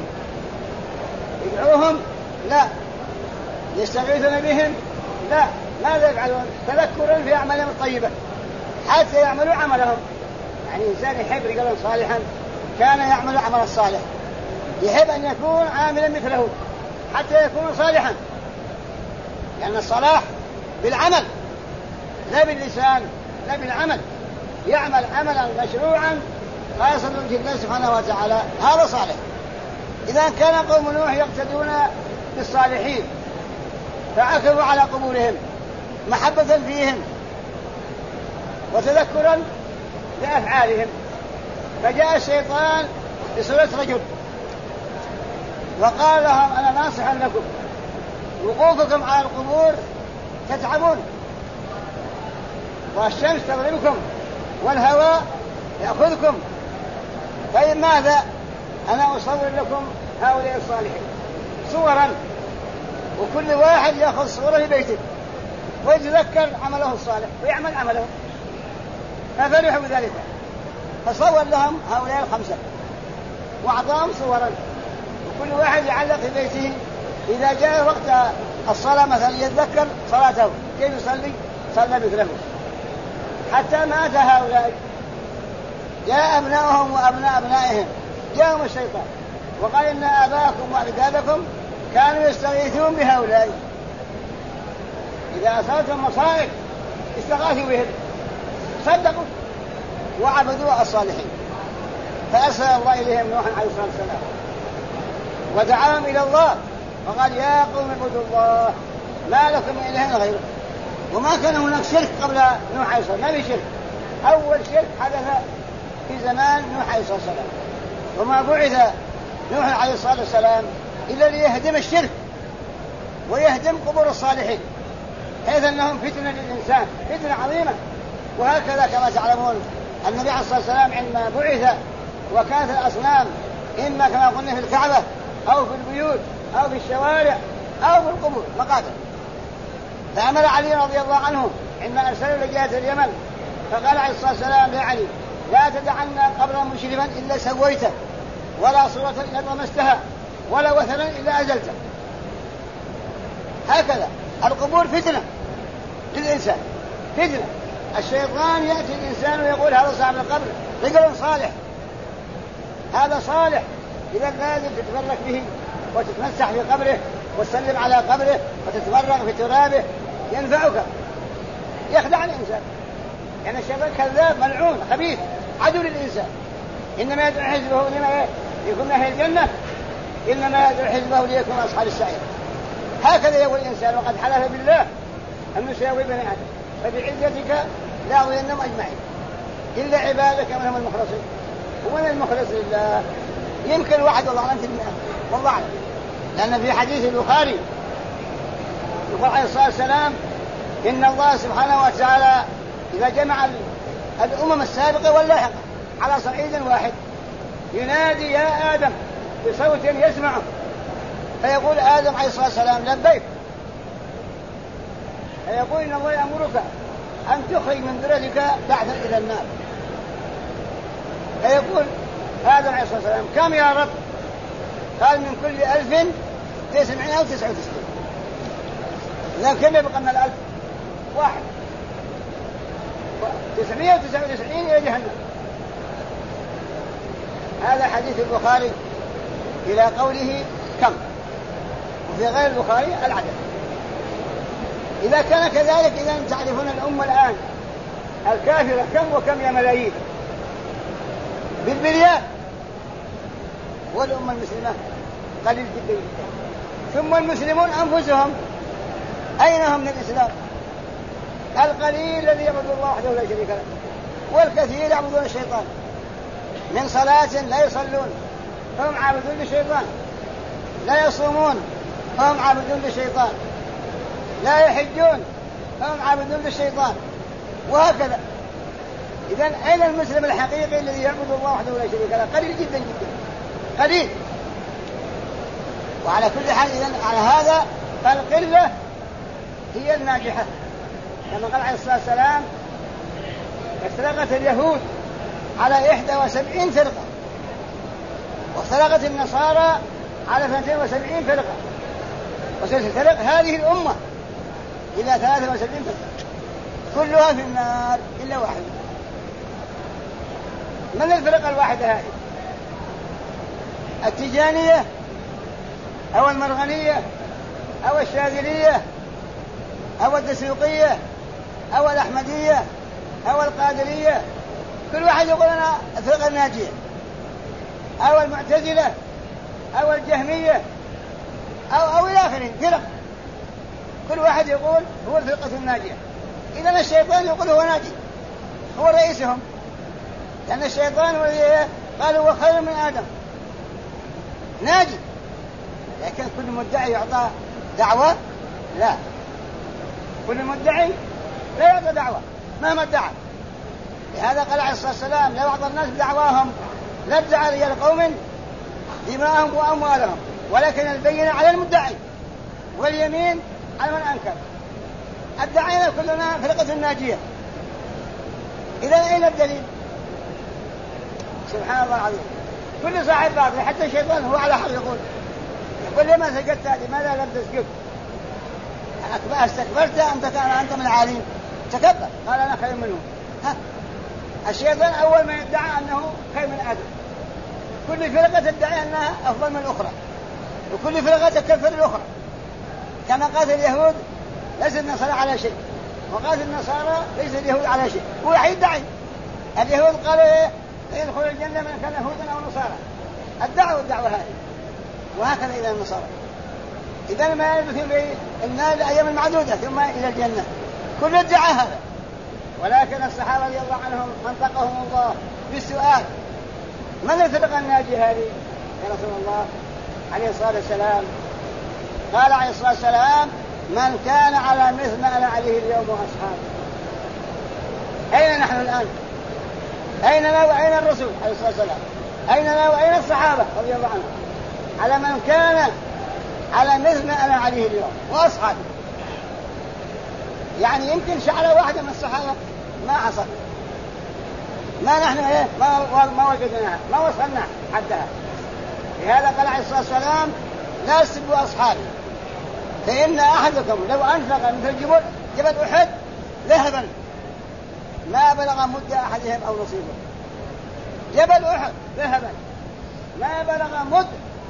يدعوهم لا، يستغيثون بهم لا، ماذا يفعلون؟ تذكرا في أعمالهم الطيبة حتى يعملوا عملهم. يعني إنسان يحب رجلا صالحا كان يعمل عمل الصالح، يحب أن يكون عاملا مثله حتى يكون صالحا، لأن الصلاح بالعمل لا باللسان لا بالعمل. يعمل عملا مشروعا خاصة لوجه الله سبحانه وتعالى، هذا صالح. إذا كان قوم نوح يقتدون بالصالحين فعكفوا على قبورهم محبة فيهم وتذكرا لأفعالهم، فجاء الشيطان بصورة رجل وقال لهم أنا ناصح لكم، وقوفكم على القبور تتعبون والشمس تضربكم والهواء يأخذكم، فإن ماذا أنا أصور لكم هؤلاء الصالحين صورا، وكل واحد يأخذ صورة لبيته ويتذكر عمله الصالح ويعمل عمله. ففرحوا بذلك فصور لهم هؤلاء الخمسة وأعطاهم صورا، وكل واحد يعلق في بيته إذا جاء وقت الصلاة مثلا يتذكر صلاته كيف يصلي صلى مثله. حتى مات هؤلاء، جاء أبنائهم وأبناء أبنائهم، جاءهم الشيطان وقال إن آباءكم وأجدادكم كانوا يستغيثون بهؤلاء، إذا أصابتهم مصائب استغاثوا بهم صدقوا وعبدوا الصالحين. فأرسل الله إليهم نوحا عليه الصلاة والسلام ودعاهم إلى الله وقال يا قوم اعبدوا الله ما لكم من إله غيره. وما كان هناك شرك قبل نوح عليه الصلاة والسلام، ما في شرك. أول شرك حدث في زمان نوح عليه الصلاة والسلام، وما بعث نوح عليه الصلاة والسلام إلا ليهدم الشرك ويهدم قبور الصالحين، حيث أنهم فتنة للإنسان، فتنة عظيمة. وهكذا كما تعلمون النبي عليه الصلاة والسلام عندما بعث وكانت الأصنام إما كما قلنا في الكعبة أو في البيوت أو في الشوارع أو في القبور مقاتل، فأمر علي رضي الله عنه عندما أرسلوا لجهة اليمن فقال عليه الصلاة والسلام يا علي لا تدعنا قبرا مشرفا إلا سويته ولا صورة إلا طمستها ولا وثنا إلا أزلته. هكذا القبور فتنة للإنسان، فتنة. الشيطان يأتي الإنسان ويقول هذا صاحب القبر رجل صالح هذا صالح، إذا لازم تتبرك به وتتمسح في قبره وتسلم على قبره وتتبرك في ترابه، ينفعك. يخدع الإنسان، يعني الشيطان كذاب ملعون خبيث عدو للإنسان. إنما يدعو حزبه لما يكون أهل الجنة، إنما يدعو حزبه ليكون أصحاب السعير. هكذا يقول الإنسان، وقد حلف بالله أن سيغوي بني آدم فبعزتك لا أغوينهم أجمعين إلا عبادك من هم المخلصين. ومن المخلص لله يمكن واحد والله أعلم في المئة، والله أعلم، لأن في حديث البخاري يقول عليه الصلاة والسلام إن الله سبحانه وتعالى إذا جمع الأمم السابقة واللاحقة على صعيد واحد ينادي يا آدم بصوت يسمعه، فيقول آدم عليه الصلاة والسلام لبيك، فيقول إن الله يأمرك أن تخرج من ذريتك بعثا إلى النار. فيقول آدم عليه الصلاة والسلام كم يا رب؟ قال من كل 1999. إذا كم يبقى من 1000؟ واحد. 999 إلى جهنم. هذا حديث البخاري إلى قوله كم، وفي غير البخاري العدد. إذا كان كذلك إذا تعرفون الأمة الآن الكافرة كم وكم يا ملايين بالمليار، والأمة المسلمة قليل جدا. ثم المسلمون أنفسهم أين هم من الإسلام؟ القليل الذي يعبد الله وحده لا شريك له، والكثير يعبدون الشيطان. من صلاة لا يصلون فهم عابدون للشيطان، لا يصومون فهم عابدون للشيطان، لا يحجون فهم عابدون للشيطان، وهكذا. إذن أين المسلم الحقيقي الذي يعبد الله وحده لا شريك له؟ قليل جدا جدا، قليل. وعلى كل حال إذن على هذا فالقلة هي الناجحة، كما قال عليه الصلاة والسلام افترقت اليهود على 71 فرقة، وافترقت النصارى على 72 فرقة، وستفترق هذه الأمة إلى 73 فرقة كلها في النار إلا واحد. من الفرقة الواحدة هذه؟ التجانية أو المرغنية أو الشاذلية أو الدسوقية أو الأحمدية أو القادرية، كل واحد يقول أنا الفرقة الناجية، أو المعتزلة أو الجهمية أو إلى آخره فرق، كل واحد يقول هو الفرقة الناجية. إذن الشيطان يقول هو ناجي، هو رئيسهم، لأن الشيطان قال هو خير من آدم ناجي. لكن كل مدعي يعطى دعوة؟ لا، كل مدعي لا يعطى دعوة مهما ادعى. لهذا قال عليه الصلاة والسلام لو أعطى الناس بدعواهم لادعى رجال قوم دماءهم وأموالهم، ولكن البينة على المدعي واليمين على من أنكر. ادعينا كلنا فرقة الناجية، إذا أين الدليل؟ سبحان الله العظيم، كل صاحب باطل حتى الشيطان هو على حق يقول لما سجدت لماذا لم تسجد؟ استكبرت أنت من العالين، تكبر قال أنا خير منه. الشيطان أول ما يدعى أنه خير من آدم، كل فرقة تدعي أنها أفضل من الأخرى، وكل فرقة تكفر الأخرى. كما قالت اليهود ليس النصارى على شيء، وقالت النصارى ليس اليهود على شيء، هو يدعي. اليهود قالوا يدخل الجنة من كان يهودا أو نصارى، ادعوا الدعوة هذه، وهكذا إلى النصارى. إذا ما يلبثون النار لأيام المعدودة ثم إلى الجنة، كل ادعى هذا. ولكن الصحابة رضي الله عنهم منطقهم الله بالسؤال من الفرقة الناجية هذه يا رسول الله عليه الصلاة والسلام؟ قال عليه الصلاة والسلام من كان على مثل ما أنا عليه اليوم وأصحابه. أين نحن الآن؟ أيننا وأين الرسول عليه الصلاة والسلام؟ أيننا وأين الصحابة رضي الله عنهم؟ على من كان على مثل ما أنا عليه اليوم وأصحابه. يعني يمكن شعلة واحدة من الصحابة ما حصل، ما نحن ما وجدناها، ما وصلنا حدها. لهذا قال عليه الصلاة والسلام لا تسبوا أصحابي فإن أحدكم لو أنفق مثل جبل أحد ذهبا ما بلغ مد أحدهم أو نصيبه. جبل أحد ذهبا ما بلغ مد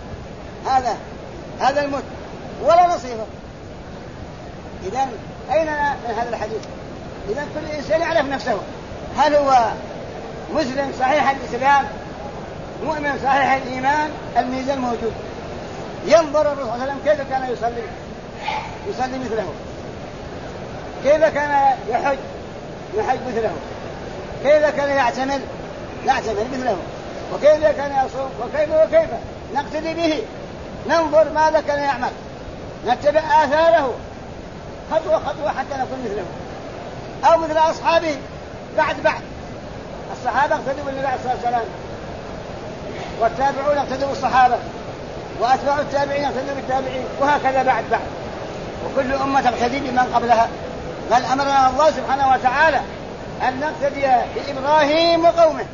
هذا المد ولا نصيبه. إذن أين من هذا الحديث؟ إذن كل إنسان يعرف نفسه، هل هو مسلم صحيح الإسلام مؤمن صحيح الإيمان؟ الميزان موجود. ينظر الرسول صلى الله عليه وسلم كيف كان يصلي مثله، كيف كان يحج مثله، كيف كان يعتمر مثله، وكيف كان يصوم، وكيف نقتدي به، ننظر ماذا كان يعمل، نتبع آثاره خطوة حتى نكون مثله أو مثل أصحابه. بعد الصحابة اقتدوا بالنبي عليه الصلاة والسلام، والتابعون اقتدوا بالصحابة، وأتباع التابعين اقتدوا بالتابعين، وهكذا بعد وكل أمة تقتدي بمن قبلها. بل أمرنا الله سبحانه وتعالى أن نقتدي بإبراهيم وقومه،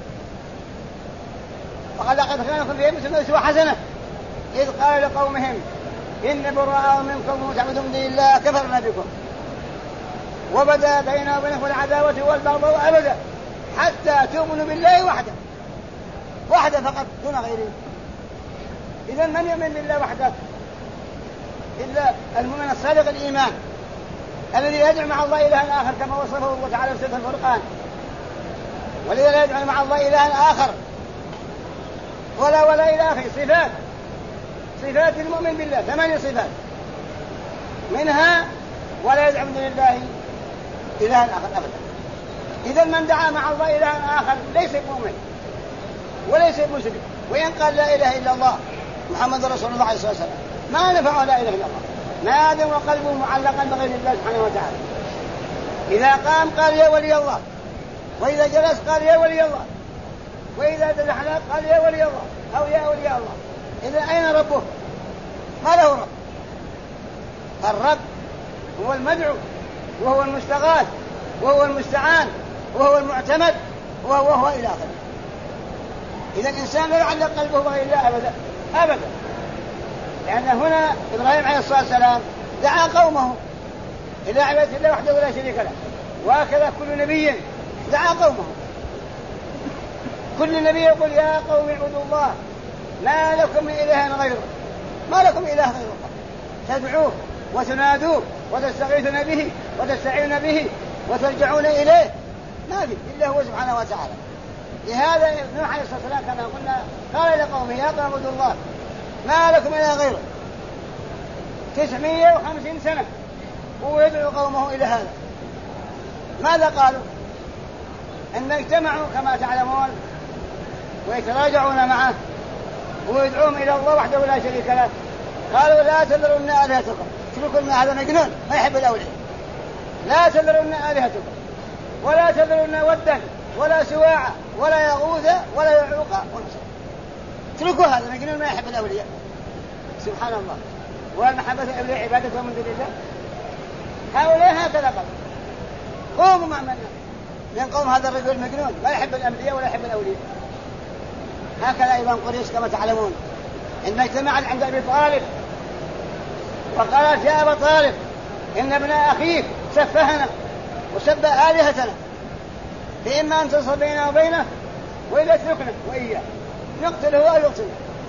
وقد لقد كان لكم فيهم أسوة حسنة إذ قال لقومهم إن براء منكم وتعبدون من دون الله كفرنا بكم وبدا بيننا وبينكم العداوة والبغضاء أبدا حتى تؤمنوا بالله وحده فقط دون غيره. إذن من يؤمن بالله وحده إلا المؤمن الصادق الإيمان الذي يدعو مع الله إلها آخر كما وصفه الله تعالى في سورة الفرقان. والذي لا يدعو مع الله إلها آخر ولا إلى آخر. صفات المؤمن بالله 8 صفات منها ولا يدعو من دون الله إلها آخر أبدا. إذا من دعا مع الله إلها آخر ليس مؤمن وليس مسلم، وإن قال لا إله إلا الله محمد رسول الله عليه الصلاة والسلام ما نفعه لا إله إلا الله ما دام قلبه معلقا بغير الله سبحانه وتعالى. إذا قام قال يا ولي الله، وإذا جلس قال يا ولي الله، وإذا تزحلق قال يا ولي الله أو يا أولياء الله. إذا أين ربه؟ ما له رب. الرب هو المدعو وهو المستغاث وهو المستعان وهو المعتمد وهو إلى آخره. إذا الإنسان لا يعلق قلبه بغير الله أبدا. لأن هنا إبراهيم عليه الصلاة والسلام دعا قومه إلى عبادة الله وحده لا شريك له، وهكذا كل نبي دعا قومه. كل نبي يقول يا قوم اعبدوا الله ما لكم من إله غيره، ما لكم إله غير الله، تدعوه وتنادوه وتستغيثون به وتستعينون به وترجعون إليه، ما في إلا هو سبحانه وتعالى. لهذا نوح عليه الصلاة والسلام كما قلنا قال لقومه يا قوم اعبدوا الله ما لكم إله غيره 950 سنة ويدعو قومه إلى هذا. ماذا قالوا؟ أن اجتمعوا كما تعلمون ويتراجعون معه ويدعوهم إلى الله وحده لا شريك له. قالوا لا تذرون آلهتكم، شوفوا كلمة هذا مجنون ما يحب الأولياء. لا تذرون آلهتكم ولا تذرون ودا ولا سواعا ولا يغوث ولا يعوق ونسر. اتركوا هذا مجنون ما يحب الأولياء. سبحان الله. والمحبة الأولياء عبادة من دون الله. هؤلاء هكذا قوموا مع من قوم هذا الرجل مجنون ما يحب الأنبياء ولا يحب الأولياء. هكذا أيضا قريش كما تعلمون إن اجتمعت عند أبي طالب وقالت يا أبا طالب إن ابن أخيك سفهنا وسب آلهتنا فإما أن تصل بيننا وبينه وإذا تركنا وإياه نقتله أو يقتله.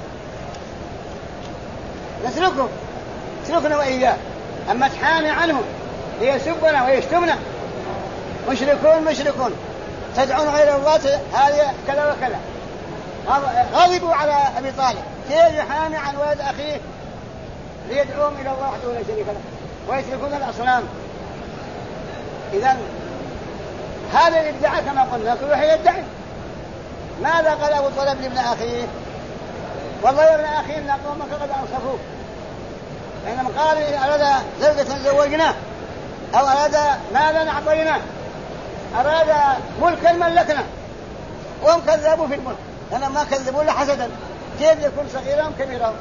نتركنا وإياه، أما تحامي عنهم ليسبنا ويشتمنا. مشركون تدعون غير الله هذه كذا وكذا. غضبوا على أبي طالب كيف يحامي عن ولد أخيه ليدعوهم إلى الله وحده لا شريك له ويتركون الأصنام. إذن هذا الابداع كما قلنا كل واحد يدعي. ماذا قال أبو طالب لابن أخيه؟ والله يا ابن أخي إن قومك قد أنصفوك. بينما قال إن أراد زوجة زوجنا أو أراد ماذا أعطيناه، أراد ملكا ملكنا، وهم كذبوا في الملك لأنهم ما كذبوا إلا حسدا. كيف يكون صغيرهم كبيرهم؟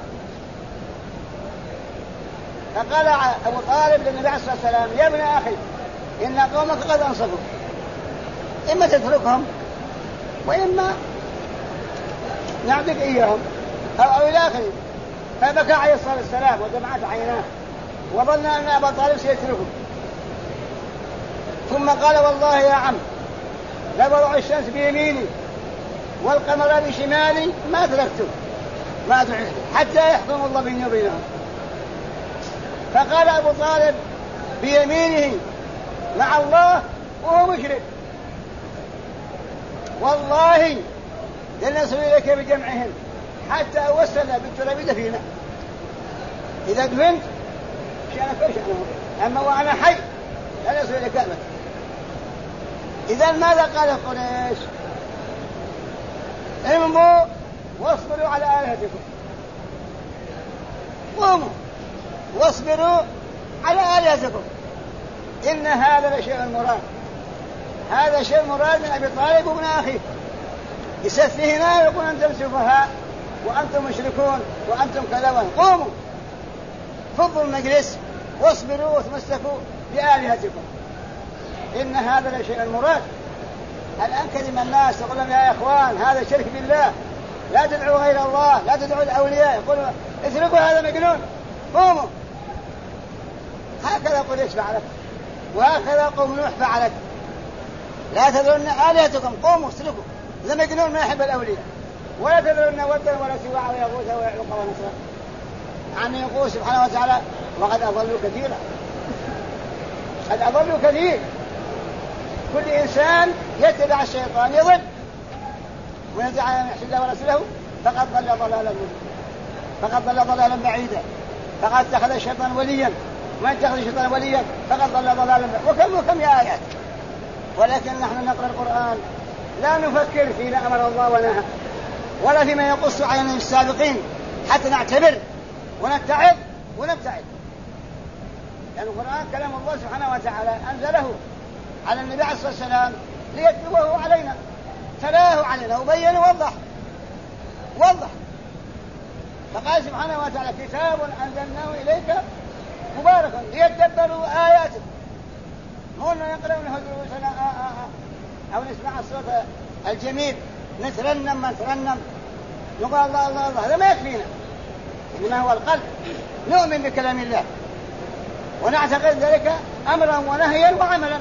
فقال أبو طالب للنبي عليه الصلاة والسلام يا ابن أخي إن قومك قد أنصفوا، إما تتركهم وإما نعطيك إياهم أو إلى آخره. فبكى عليه الصلاة والسلام ودمعت عيناه وظن أن أبا طالب سيتركه. ثم قال والله يا عم لوضع الشمس بيميني والقمر بشمالي ما تركته ما دعيت حتى يحكم الله بيني وبينهم. فقال أبو طالب بيمينه مع الله وهو مشرك والله لن نصل إليك بجمعهم حتى أوصل بالترابيد فينا. إذا دفنت شأنك وشأنهم، أما وأنا حي لا نصل إليك أبدا. إذا ماذا قال قريش؟ امضوا واصبروا على آلهتكم. قوموا واصبروا على آلهتكم إن هذا لشيء مراد. هذا شيء مراد من أبي طالب ومن أخيه. يسفهنا يقول أنتم سفهاء وأنتم مشركون وأنتم كذا. قوموا فضوا المجلس واصبروا وتمسكوا بآلهتكم إن هذا لشيء مراد. الآن كلم الناس يقول لهم يا إخوان هذا شرك بالله، لا تدعوا غير الله، لا تدعوا الأولياء. يقولوا اتركوا هذا مجنون. قوموا. هكذا قريش فعلت وهكذا قوم نوح فعلت. لا تذرون آلهتكم. قوموا اتركوا. ذا مجنون ما يحب الأولياء. ولا تذرون ودا ولا سواع ويغوث ويعوق ونسرا. عن يقول سبحانه وتعالى وقد أضلوا كثيرا. قد أضلوا كثير. كل إنسان يتبع الشيطان يضل ويدعى أن يحسد الله ورسوله فقد ضل ضلالا فقد ضل ضلالا بعيدا. فقد اتخذ الشيطان وليا ومن اتخذ الشيطان وليا فقد ضل ضلالا بعيدا. وكم يا آيات. ولكن نحن نقرأ القرآن لا نفكر فيما أمر الله ونهى ولا فيما يقص علينا السابقين حتى نعتبر ونتعظ ونبتعد. لأن القرآن كلام الله سبحانه وتعالى أنزله على النبي عليه الصلاة والسلام ليتلوه علينا. تلاه علينا وبين ووضح. فقال سبحانه وتعالى كتاب أنزلناه إليك مبارك ليتدبروا آياته. مو أنه يقرأونه دروسنا أو نسمع الصوت الجميل نترنم نقول الله الله الله. هذا ما يكفينا. إنما هو القلب نؤمن بكلام الله ونعتقد ذلك أمرا ونهيا وعملا.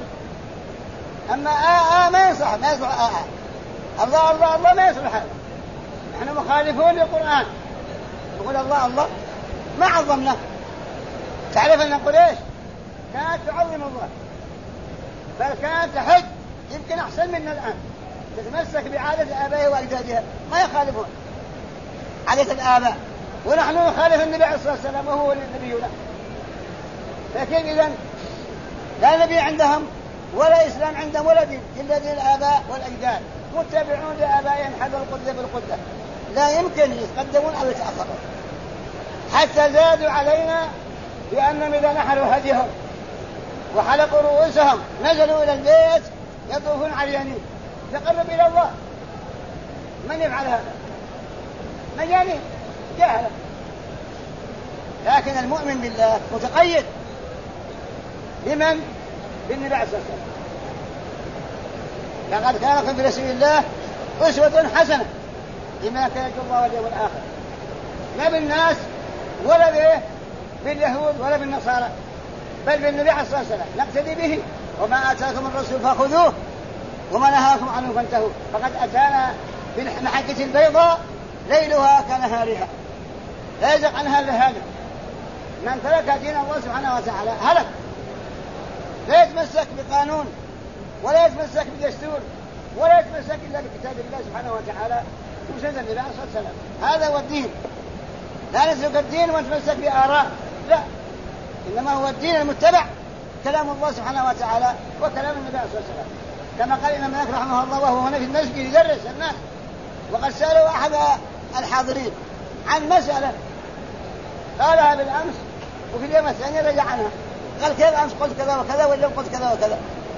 أما ما يصلح الله الله الله ما يصلح هذا. نحن مخالفون للقرآن. نقول الله الله ما عظمنا. تعرف أن قريش كانت تعظم الله بل كانت تحج يمكن أحسن منا الآن. تتمسك بعادة آبائها وأجدادها ما يخالفون عادة الآباء ونحن نخالف النبي عليه الصلاة والسلام وهو النبي له. فكيف إذن لا نبي عندهم ولا إسلام عندهم ولا دين إلا دين الآباء والأجداد متبعون لآبائهم حذو القدة بالقدة. لا يمكن يتقدمون أو يتأخرون. حتى زادوا علينا بأنهم إذا نحروا هديهم وحلقوا رؤوسهم نزلوا إلى البيت يطوفون عريانين تقرب إلى الله. من يفعل هذا؟ مجانين جاهلة. لكن المؤمن بالله متقيد بمن؟ بالنبي عليه الصلاة والسلام. لقد كان لكم في رسول الله أسوة حسنة لمن كان يرجو الله واليوم الآخر. لا بالناس ولا باليهود ولا بالنصارى بل بالنبي عليه الصلاة والسلام نقتدي به. وما آتاكم الرسول فخذوه وما نهاكم عنه فانتهوا. فقد أتانا بالمحجة البيضاء ليلها كنهارها لا يزغ عنها إلا هالك. من ترك دين الله سبحانه وتعالى هلك. لا يتمسك بقانون ولا يتمسك بدستور ولا يتمسك إلا بكتاب الله سبحانه وتعالى وسنة النبي عليه الصلاة والسلام. هذا هو الدين. لا نسلك الدين ونتمسك بآراء لا. إنما هو الدين المتبع كلام الله سبحانه وتعالى وكلام النبي عليه الصلاة والسلام. كما قال الإمام مالك رحمه الله وهو هنا في المسجد يدرس الناس وقد سألوا أحد الحاضرين عن مسألة قالها بالأمس وفي اليوم الثاني رجع عنها. قال كيف أمس قلت كذا وكذا واليوم قلت كذا وكذا.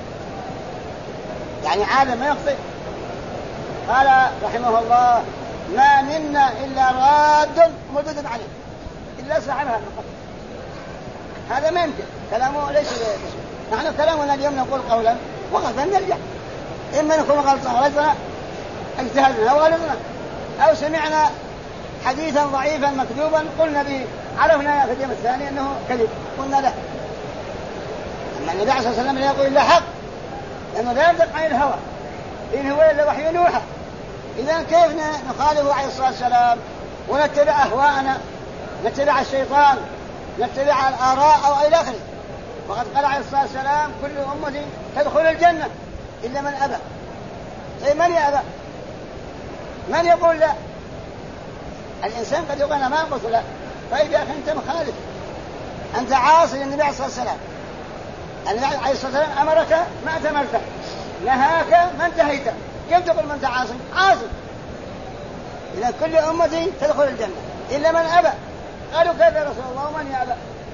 يعني عالم ما يخطئ. قال رحمه الله ما منا إلا راد مردود عليه إلا صاحبها القتل. هذا ما يمكن. كلامه ليس نحن كلامنا اليوم نقول قولا وغدا نرجع. إما نكون غلطنا اجتهدنا وغلطنا أو سمعنا حديثا ضعيفا مكذوبا قلنا به عرفنا في اليوم الثاني أنه كذب قلنا له. أما النبي عليه الصلاة والسلام لا يقول إلا حق لأنه لا ينطق عن الهوى إن هو إلا وحي يوحى. إذا كيف نخالفه عليه الصلاة والسلام ونتبع أهواءنا، نتبع الشيطان، نتبع الآراء أو إلى آخره؟ وقد قال عليه الصلاة والسلام كل أمتي تدخل الجنة إلا من أبى. طيب من يأبى؟ من يقول لا؟ الإنسان قد يقول أنا ما قلت لا. طيب يا أخي أنت مخالف، أنت عاصي للنبي عليه الصلاة والسلام. النبي عليه الصلاة والسلام أمرك ما أتمرت، نهاك ما انتهيت، كيف تقول من أنت عاصي؟ عاصي. إذا كل أمتي تدخل الجنة إلا من أبى. قالوا كيف يا رسول الله ومن يأبى؟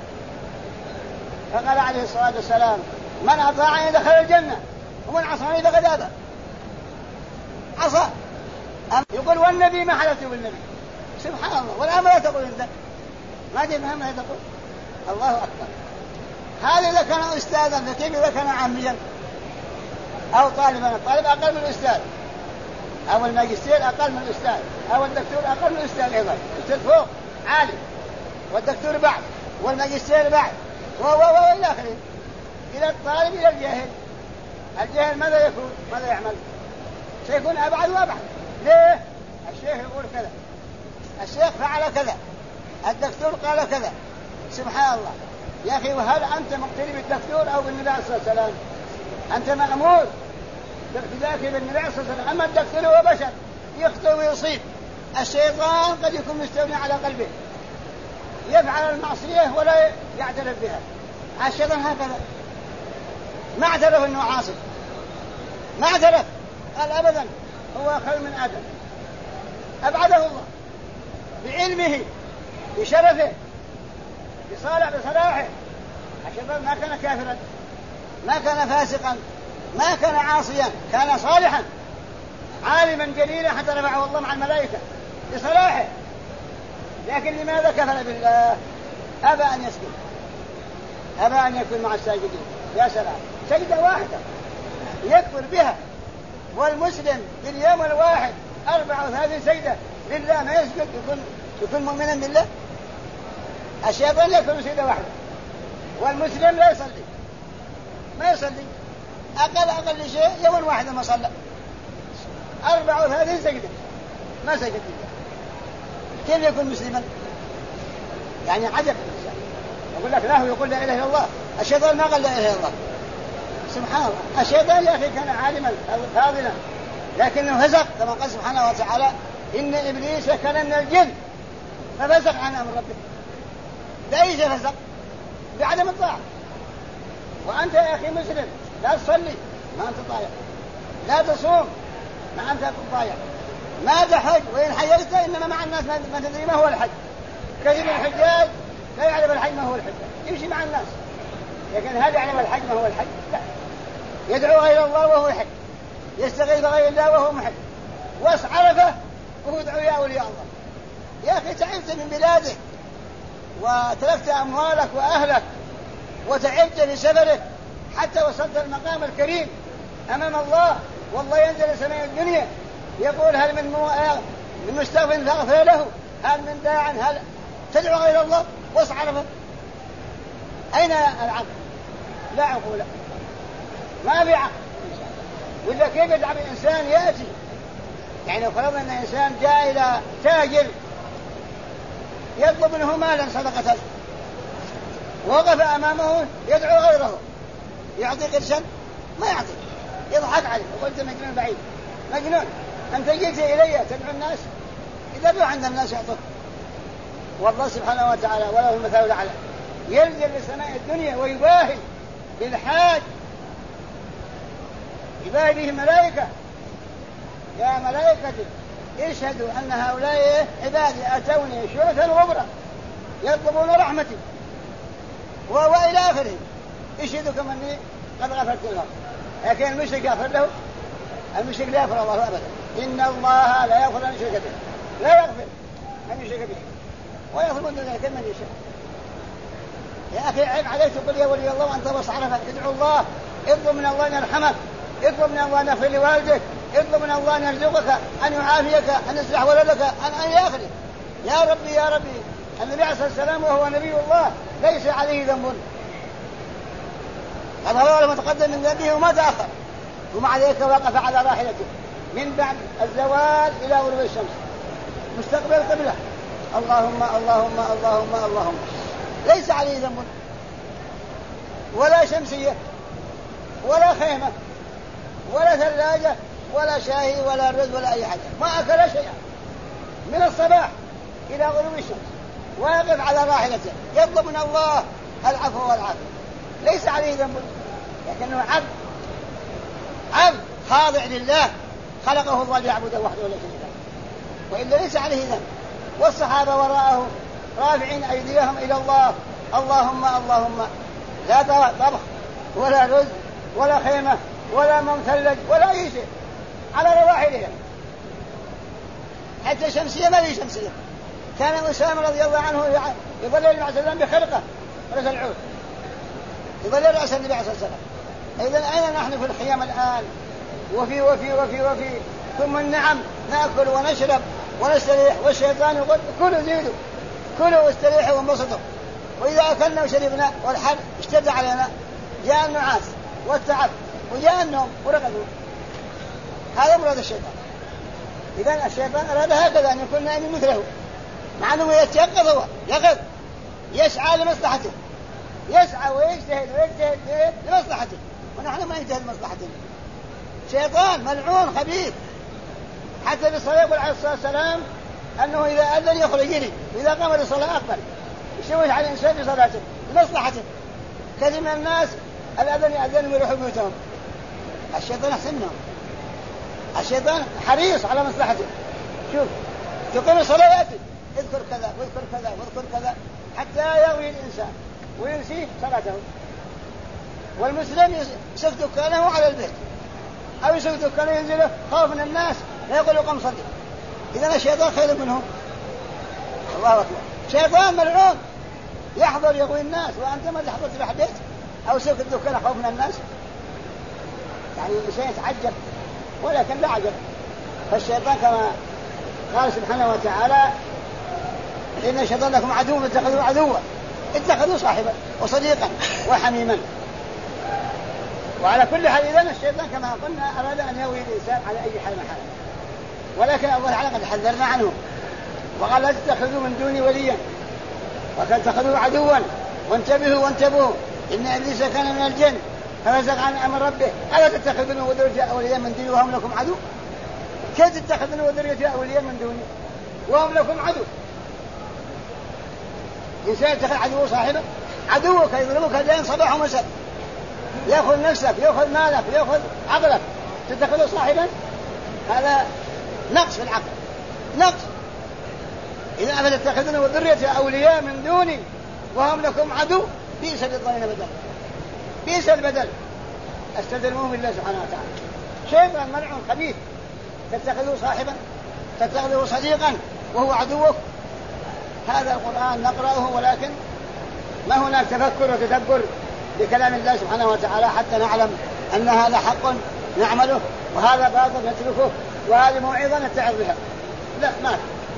فقال عليه الصلاة والسلام من أطاعني دخل الجنة ومن عصاني فقد أبى. عصى. يقول والنبي ما حلفت بالنبي. سبحان الله. والآن لا تقول أنت ما تفهم ما تقول. الله أكبر. هذا إذا كان أستاذا، فكيف إذا كان عاميا أو طالبا؟ الطالب أقل من الأستاذ، أو الماجستير أقل من الأستاذ، أو الدكتور أقل من الأستاذ أيضا. الأستاذ فوق عالي، والدكتور بعد، والماجستير بعد، وإلى آخره. إلى الطالب إلى الجاهل. الجاهل ماذا يكون؟ ماذا يعمل؟ سيكون أبعد وأبعد. ليه؟ الشيخ يقول كذا، الشيخ فعل كذا، الدكتور قال كذا. سبحان الله. يا أخي وهل أنت مقتدي بالدكتور أو بالنبي عليه الصلاة والسلام؟ أنت مأمور باقتداءك بالنبي عليه الصلاة والسلام. أما الدكتور هو بشر يخطئ ويصيب. الشيطان قد يكون مستولي على قلبه، يفعل المعصية ولا يعترف بها. الشيطان هكذا ما اعترف أنه عاصي، ما اعترف، قال أبدا هو خير من آدم. أبعده الله بعلمه بشرفه بصلاحه. الشيطان ما كان كافرا، ما كان فاسقا، ما كان عاصيا، كان صالحا عالما جليلا حتى رفعه الله مع الملائكة بصلاحه. لكن لماذا كفر بالله؟ أبى أن يسجد، أبى أن يكون مع الساجدين. يا سلام، سجدة واحدة يكفر بها. والمسلم في اليوم الواحد 34 سجدة لله ما يسجد يكون مؤمنا بالله. الشيطان يكفر سجدة واحدة، والمسلم لا يصلي، ما يصلي أقل شيء يوم واحد ما صلى 34 سجدة ما سجد لله. كيف يكون مسلما؟ يعني عجب. يقول لك لا، يقول لا إله إلا الله. الشيطان ما قال لا إله إلا الله. سبحان الله. الشيطان يا أخي كان عالما فاضلا لكنه فسق، كما قال سبحانه وتعالى إن إبليس كان من الجن ففسق عن أمر ربه. بأي شيء فسق؟ بعدم الطاعة. وأنت يا أخي مسلم لا تصلي ما أنت طايع، لا تصوم ما أنت طايع، ما تحج وإن حججت إنما مع الناس ما تدري ما هو الحج. كثير من الحجاج لا يعرف الحج ما هو الحج، يمشي مع الناس لكن هل يعلم الحج ما هو الحج؟ لا. يدعو غير الله وهو يحج، يستغيث غير الله وهو محج، واسعرفه وهو يدعو يا أولياء الله. يا أخي تعبت من بلادك وتركت أموالك وأهلك وتعبت لسفرك حتى وصلت المقام الكريم أمام الله، والله ينزل سماء الدنيا يقول هل من مستغفر فاغفر له، هل من داع، هل تدعو غير الله واسعرفه. أين العقل؟ لا عقول، ما في عقل. وإلا كيف يدعم الإنسان يأتي؟ يعني لو فرضنا أن إنسان جاء إلى تاجر يطلب منه مالا صدقة، وقف أمامه يدعو غيره، يعطي قرشا؟ ما يعطي، يضحك عليه وقلت مجنون بعيد. مجنون أنت جئت إلي تدعو الناس؟ إذا دعوا عند الناس يعطوك. والله سبحانه وتعالى وله المثال الأعلى ينزل لسماء الدنيا ويباهي بالحاج، يباهي به الملائكة. يا ملائكتي اشهدوا أن هؤلاء عبادي أتوني شعثا غبرا يطلبون رحمتي وإلى آخره. اشهدوا كما أني قد غفرت لهم. لكن المشرك يغفر له؟ المشرك لا يغفر الله أبدا. إن الله لا يغفر أن يشرك به، لا يغفر أن يشرك به ويغفر من دون ذلك من يشاء. يا أخي عيب عليك تقول يا ولي الله وأنت بص عرفك. ادعو الله، اطلب من الله أن يرحمك، اطلب من الله أن يغفر لوالدك، اطلب من الله أن يرزقك، أن يعافيك، أن يصلح ولدك، أن يأخذ. يا ربي يا ربي. النبي عليه الصلاة والسلام وهو نبي الله ليس عليه ذنب، قد روى ما تقدم من ذنبه وما تأخر، ومع ذلك وقف على راحلته من بعد الزوال إلى غروب الشمس مستقبل القبلة، اللهم اللهم اللهم اللهم، ليس عليه ذنب ولا شمسية ولا خيمة ولا ثلاجة ولا شاهي ولا رز ولا أي حاجة، ما أكل شيئا من الصباح إلى غروب الشمس، واقف على راحلته يطلب من الله العفو والعافية، ليس عليه ذنب، لكنه عبد خاضع لله، خلقه الله ليعبده وحده ولا شريك له، وإلا ليس عليه ذنب. والصحابة وراءه رافعين أيديهم إلى الله، اللهم اللهم، لا طبخ ولا رز ولا خيمة ولا ممثلج ولا أي شيء، على رواحلهم، حتى شمسية ما لي شمسية. كان أسامة رضي الله عنه يظلل النبي عليه السلام بخرقة رأس العود، يظلل رأس النبي عليه السلام. إذن أين نحن في الخيام الآن؟ وفي وفي وفي وفي ثم النعم نأكل ونشرب ونستريح، والشيطان يقول كلوا زيدوا، كلوا واستريحوا وانبسطوا، وإذا أكلنا وشربنا والحر اشتد علينا، جاء النعاس والتعب وجاء النوم ورقدوا. هذا مراد الشيطان. إذن الشيطان أراد هكذا أن يكون نائم مثله، مع أنه يتيقظ، هو يقظ يسعى لمصلحته، يسعى ويجتهد ويجتهد لمصلحته، ونحن ما نجتهد لمصلحتنا. شيطان ملعون خبيث. حتى بالصلاة يقول عليه الصلاة والسلام أنه إذا أذن يخرج يجري، وإذا قام للصلاة أقبل، يشوش على الإنسان في صلاته لمصلحته. كثير من الناس الأذن يأذن ويروحوا بيوتهم، الشيطان أحسن منهم، الشيطان حريص على مصلحته. شوف تقيم الصلاة يأتي اذكر كذا واذكر كذا واذكر كذا حتى يغوي الإنسان وينسي صلاته. والمسلم يسف دكانه على البيت أو يسف دكانه ينزله خوف من الناس لا يقول قم صلي. إذن الشيطان خير منهم. الله أكبر. شيطان ملعون يحضر يغوي الناس، وأنت ما تحضر تروح بيت أو سوق الدكان خوف من الناس. يعني الإنسان يتعجب ولكن لا عجب. فالشيطان كما قال سبحانه وتعالى إن الشيطان لكم عدو فاتخذوه عدوا، اتخذوه صاحبا وصديقا وحميما. وعلى كل حال إذن الشيطان كما قلنا أراد أن يغوي الإنسان على أي حال محال، ولكن الله تعالى قد حذرنا عنه وقال لا تتخذوا من دوني وليا وقد اتخذوه عدوا وانتبهوا وانتبهوا إن إبليس كان من الجن ففسق عن أمر ربه ألا تتخذون وذرية أولياء من دوني وهم لكم عدو. كيف تتخذون وذرية أولياء من دوني وهم لكم عدو؟ إنسان يتخذ عدوه صاحبه، عدوك يضربك الليل صباح ومساء، يأخذ نفسك يأخذ مالك يأخذ عقلك، تتخذه صاحبا، هذا نقص في العقل، نقص. إذا أفتتخذون وذرية أولياء من دوني وهم لكم عدو بئس للظالمين بدل، بئس البدل. استدلوه بالله سبحانه وتعالى. شيطان ملعون خبيث تتخذه صاحبا تتخذه صديقا وهو عدوك. هذا القرآن نقرأه ولكن ما هناك تفكر وتدبر بكلام الله سبحانه وتعالى حتى نعلم أن هذا حق نعمله وهذا باطل نتركه وهذه موعظة نتعظ بها. لا ما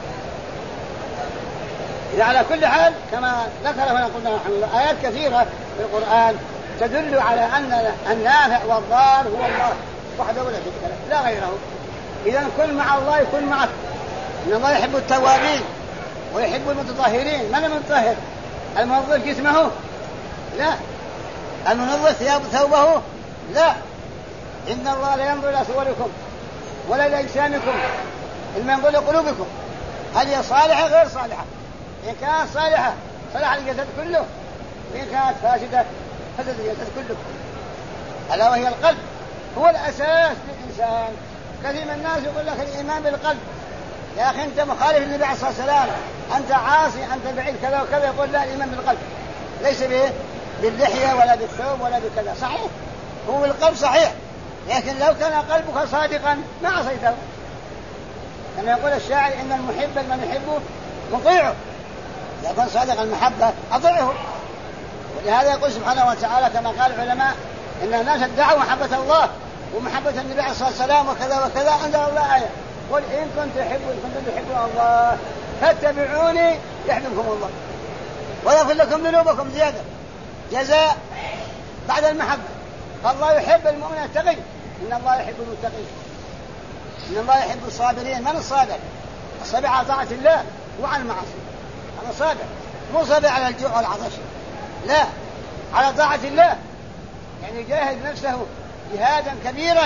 إذا على كل حال كما ذكر هنا قلنا آيات كثيرة في القرآن تدل على أن النافع والضار هو الله وحده ولا شريك له لا غيره. إذا كن مع الله يكون معك. إن الله يحب التوابين ويحب المتطهرين. من المتطهر؟ المنظف جسمه؟ لا. المنظف ثوبه؟ لا. إن الله لا ينظر إلى صوركم ولا إلى أجسامكم إنما ينظر إلى قلوبكم هل هي صالحة غير صالحة. إن كانت صالحة صلح الجسد كله وإن كانت فاسدة فسد الجسد كله. ألا وهي القلب هو الأساس للإنسان. كثير من الناس يقول لك الإيمان بالقلب. يا أخي أنت مخالف للنبي عليه الصلاة والسلام، أنت عاصي، أنت بعيد كذا وكذا. يقول لا، الإيمان بالقلب ليس باللحية ولا بالثوب ولا بكذا. صحيح هو بالقلب صحيح، لكن لو كان قلبك صادقا ما عصيته. كما يقول الشاعر إن المحب من يحبه مطيعه. إذا كان صادق المحبة أطيعه. ولهذا يقول سبحانه وتعالى كما قال العلماء إن الناس ادعوا محبة الله ومحبة النبي عليه الصلاة والسلام وكذا وكذا. أنزل الله آية قل إن كنتم تحبون الله فاتبعوني يحببكم الله ويغفر لكم ذنوبكم. زيادة جزاء بعد المحبة. فالله يحب المؤمن التقي. إن الله يحب المتقين. إن الله يحب الصابرين. من الصابر؟ الصابر على طاعة الله وعلى المعاصي، هذا صابر. مو صابر على الجوع والعطش، لا، على طاعة الله، يعني جاهد نفسه جهادا كبيرا،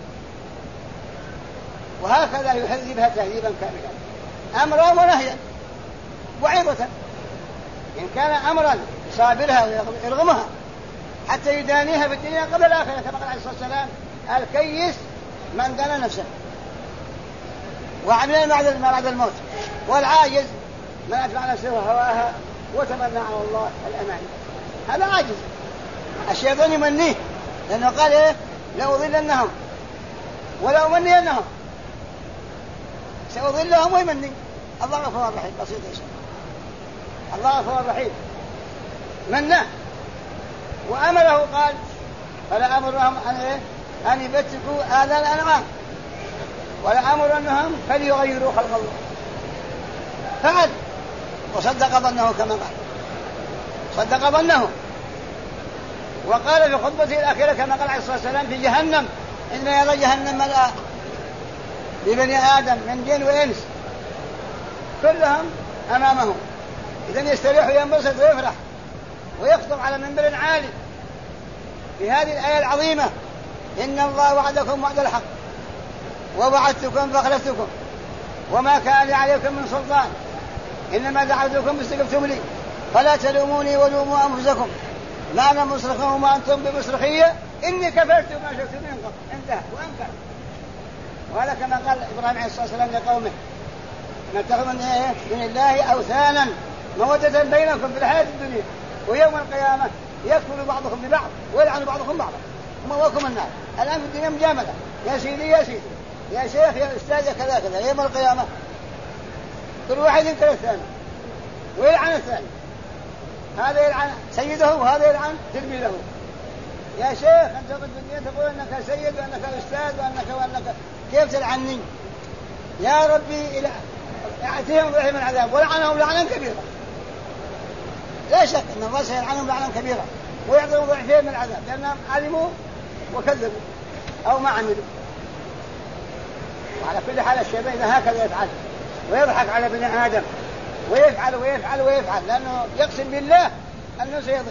وهكذا يهذبها تهذيبا كاملا، أمرا ونهيا وعظة. إن كان أمرا صابرها ويرغمها حتى يدانيها في الدنيا قبل الآخرة، كما قال عليه الصلاة والسلام: الكيس من دان نفسه وعمل ما بعد الموت، والعاجز من أتبع نفسه هواها وتمنى على الله الأماني. هذا عاجز، الشيطان يمنيه، لأنه قال إيه؟ لأضلنهم ولأمنينهم، سأضلهم ويمني. الله غفور رحيم، بسيط يا شيخ، الله غفور رحيم، منه وأمره قال: فلا أمرهم أن يبتكوا آذان الأنعام ولا أمرنهم فليغيروا خلق الله، فعل وصدق ظنه، كما قال صدق ظنه. وقال في خطبته الأخيرة كما قال عليه الصلاة والسلام: في جهنم إن يرى جهنم ملأ ببني آدم من جن وإنس كلهم أمامه، إذن يستريح وينبسط ويفرح ويخطب على منبر عالي بهذه الآية العظيمة: إن الله وعدكم وعد الحق ووعدتكم فأخلفتكم وما كان لي عليكم من سلطان إنما دعوتكم فاستجبتم لي فلا تلوموني ولوموا أنفسكم ما أنا مصرخكم وما أنتم بمصرخية إني كفرت ما شئت من قبل. انتهى وأنكر. وهذا كما قال إبراهيم عليه الصلاة والسلام لقومه: نتخذ من الله أوثانا مودة بينكم في الحياة الدنيا ويوم القيامة يكفر بعضكم ببعض ويلعن بعضكم بعضا ومأواكم النار. الآن في الدنيا مجاملة، يا سيدي يا سيدي، يا شيخ يا أستاذ، يا كذا كذا. يوم القيامة كل واحد ينكر الثاني ويلعن الثاني، هذا يلعن سيده وهذا يلعن تلميذه. يا شيخ أنت في الدنيا تقول أنك سيد وأنك أستاذ وأنك كيف تلعني؟ يا ربي أعطيهم ضعف من العذاب ولعنهم لعنا كبيرا. لا شك أن الله سيلعنهم لعنا كبيرا ويعطيهم ضعفين من العذاب لأنهم علموا وكذبوا أو ما عملوا. وعلى كل حال الشيطان إذا هكذا يفعل ويضحك على ابن آدم ويفعل ويفعل ويفعل، لأنه يقسم بالله أنه سيضل.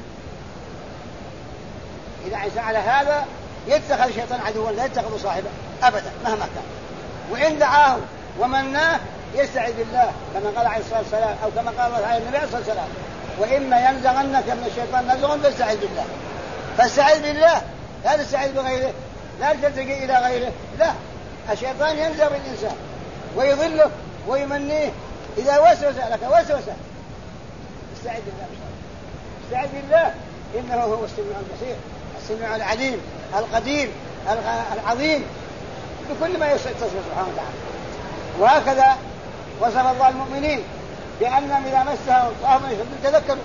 إذا عيسى على هذا يتخذ الشيطان عدوا لا يتخذ صاحبه أبدا مهما كان، وإن دعاه ومناه يستعذ بالله كما قال عليه الصلاة والسلام، أو كما قال الله عليه النبي عليه الصلاة والسلام: وإما ينزغنك من الشيطان نزغ فاستعذ بالله. فاستعذ بالله، لا تستعذ بغيره، لا تلتجئ إلى غيره، لا، الشيطان ينزغ بالإنسان ويضله ويمنيه. إذا وسوس لك وسوسة استعذ بالله، استعذ بالله، إنه هو السميع البصير السميع العليم القدير العظيم بكل ما يصف سبحانه وتعالى. وهكذا وصف الله المؤمنين بأنهم إذا مسهم طائف من الشيطان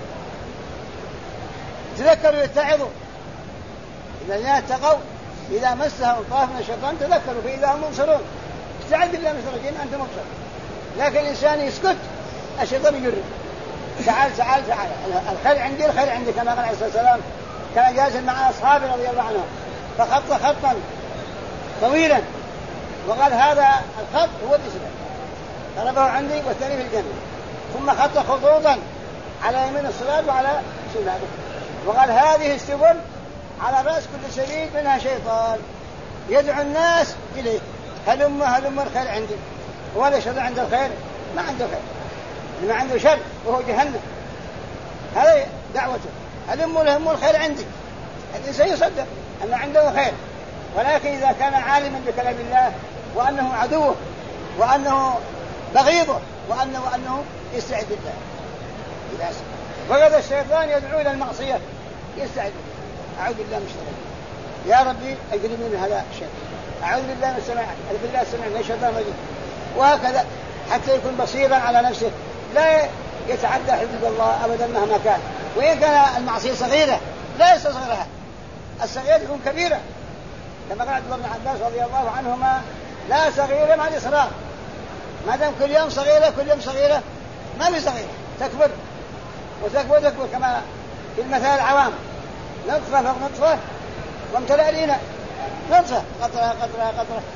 تذكروا يتعظوا. الذين اتقوا إذا مسهم طائف من الشيطان تذكروا فإذا هم منصرون. استعذ بالله من الرجيم أنت مبصر. لكن الإنسان يسكت الشيطان يجرب: تعال تعال تعال، الخير عندي الخير عندي، كما قال عليه الصلاة والسلام: كان جالسا مع أصحابه رضي الله عنهم فخط خطا طويلا وقال: هذا الخط هو الإسلام، ضربه عندي والثاني في الجنة، ثم خط خطوطا على يمين الصراط وعلى شماله وقال: هذه السبل على رأس كل سبيل منها شيطان يدعو الناس إليه، هلم الخير عندي. وهذا شر عند الخير ما عنده خير، ما عنده شر وهو جهنم. هذا دعوته: هلم الخير عندي. الإنسان يصدق أن عنده خير، ولكن إذا كان عالما بكلام الله وأنه عدوه وأنه بغيضه وأنه يستعد بالله. وقد الشيطان يدعو إلى المعصية يستعد بالله: أعوذ بالله من الشيطان، يا ربي أجرني من هذا الشيء، أعوذ بالله من السماع، أعوذ بالله السميع من الشيطان الرجيم. وهكذا حتى يكون بصيرا على نفسه، لا يتعدى حدود الله أبدا مهما كان. وإن كان المعصية صغيرة لا يستصغرها، الصغيرة تكون كبيرة، كما قال عبد الله بن عباس رضي الله عنهما: لا صغيرة مع الإصرار، ما دام كل يوم صغيرة كل يوم صغيرة ما في صغيرة، تكبر وتكبر كما في المثال العوام: نطفة فوق نطفة وامتلأ لنا، نطفة قطرة قطرة قطرة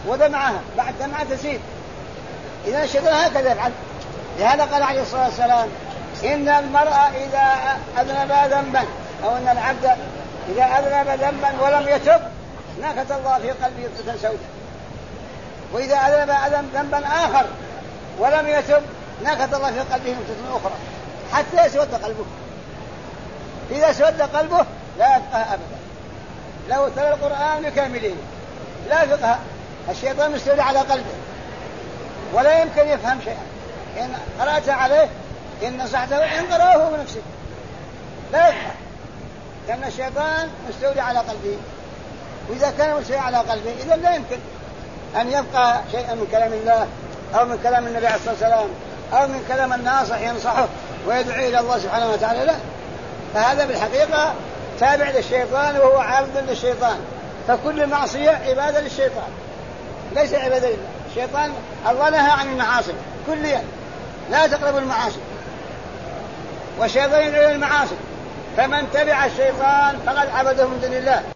ودمعها بعد دمعة تزيد. إذا الشيطان هكذا يفعل. لهذا قال عليه الصلاة والسلام إن المرأة إذا أذنب ذنبا أو أن العبد إذا أذنب ذنبا ولم يتب نكت الله في قلبه نكتة سوداء، وإذا أذنب ذنبا آخر ولم يتب نكت الله في قلبه نكتة أخرى حتى يسود قلبه. إذا اسود قلبه لا يفقه أبدا، لو ترى القرآن بكامله لا يفقه. الشيطان مستولي على قلبه ولا يمكن يفهم شيئا. إن قرأت عليه إن نصحته إن قرأه بنفسه لا يفهم، لأن الشيطان مستولي على قلبه، وإذا كان مستولي على قلبه إذا لا يمكن أن يبقى شيئا من كلام الله أو من كلام النبي عليه الصلاة والسلام أو من كلام الناصح ينصحه ويدعو إلى الله سبحانه وتعالى. لا، فهذا بالحقيقة تابع للشيطان وهو عابد للشيطان. فكل معصية عبادة للشيطان ليس عبادة لله. الشيطان الله نهى عن المعاصي كليا، لا تقربوا المعاصي، والشيطان يدعو إلى المعاصي، فمن تبع الشيطان فقد عبده من دون الله.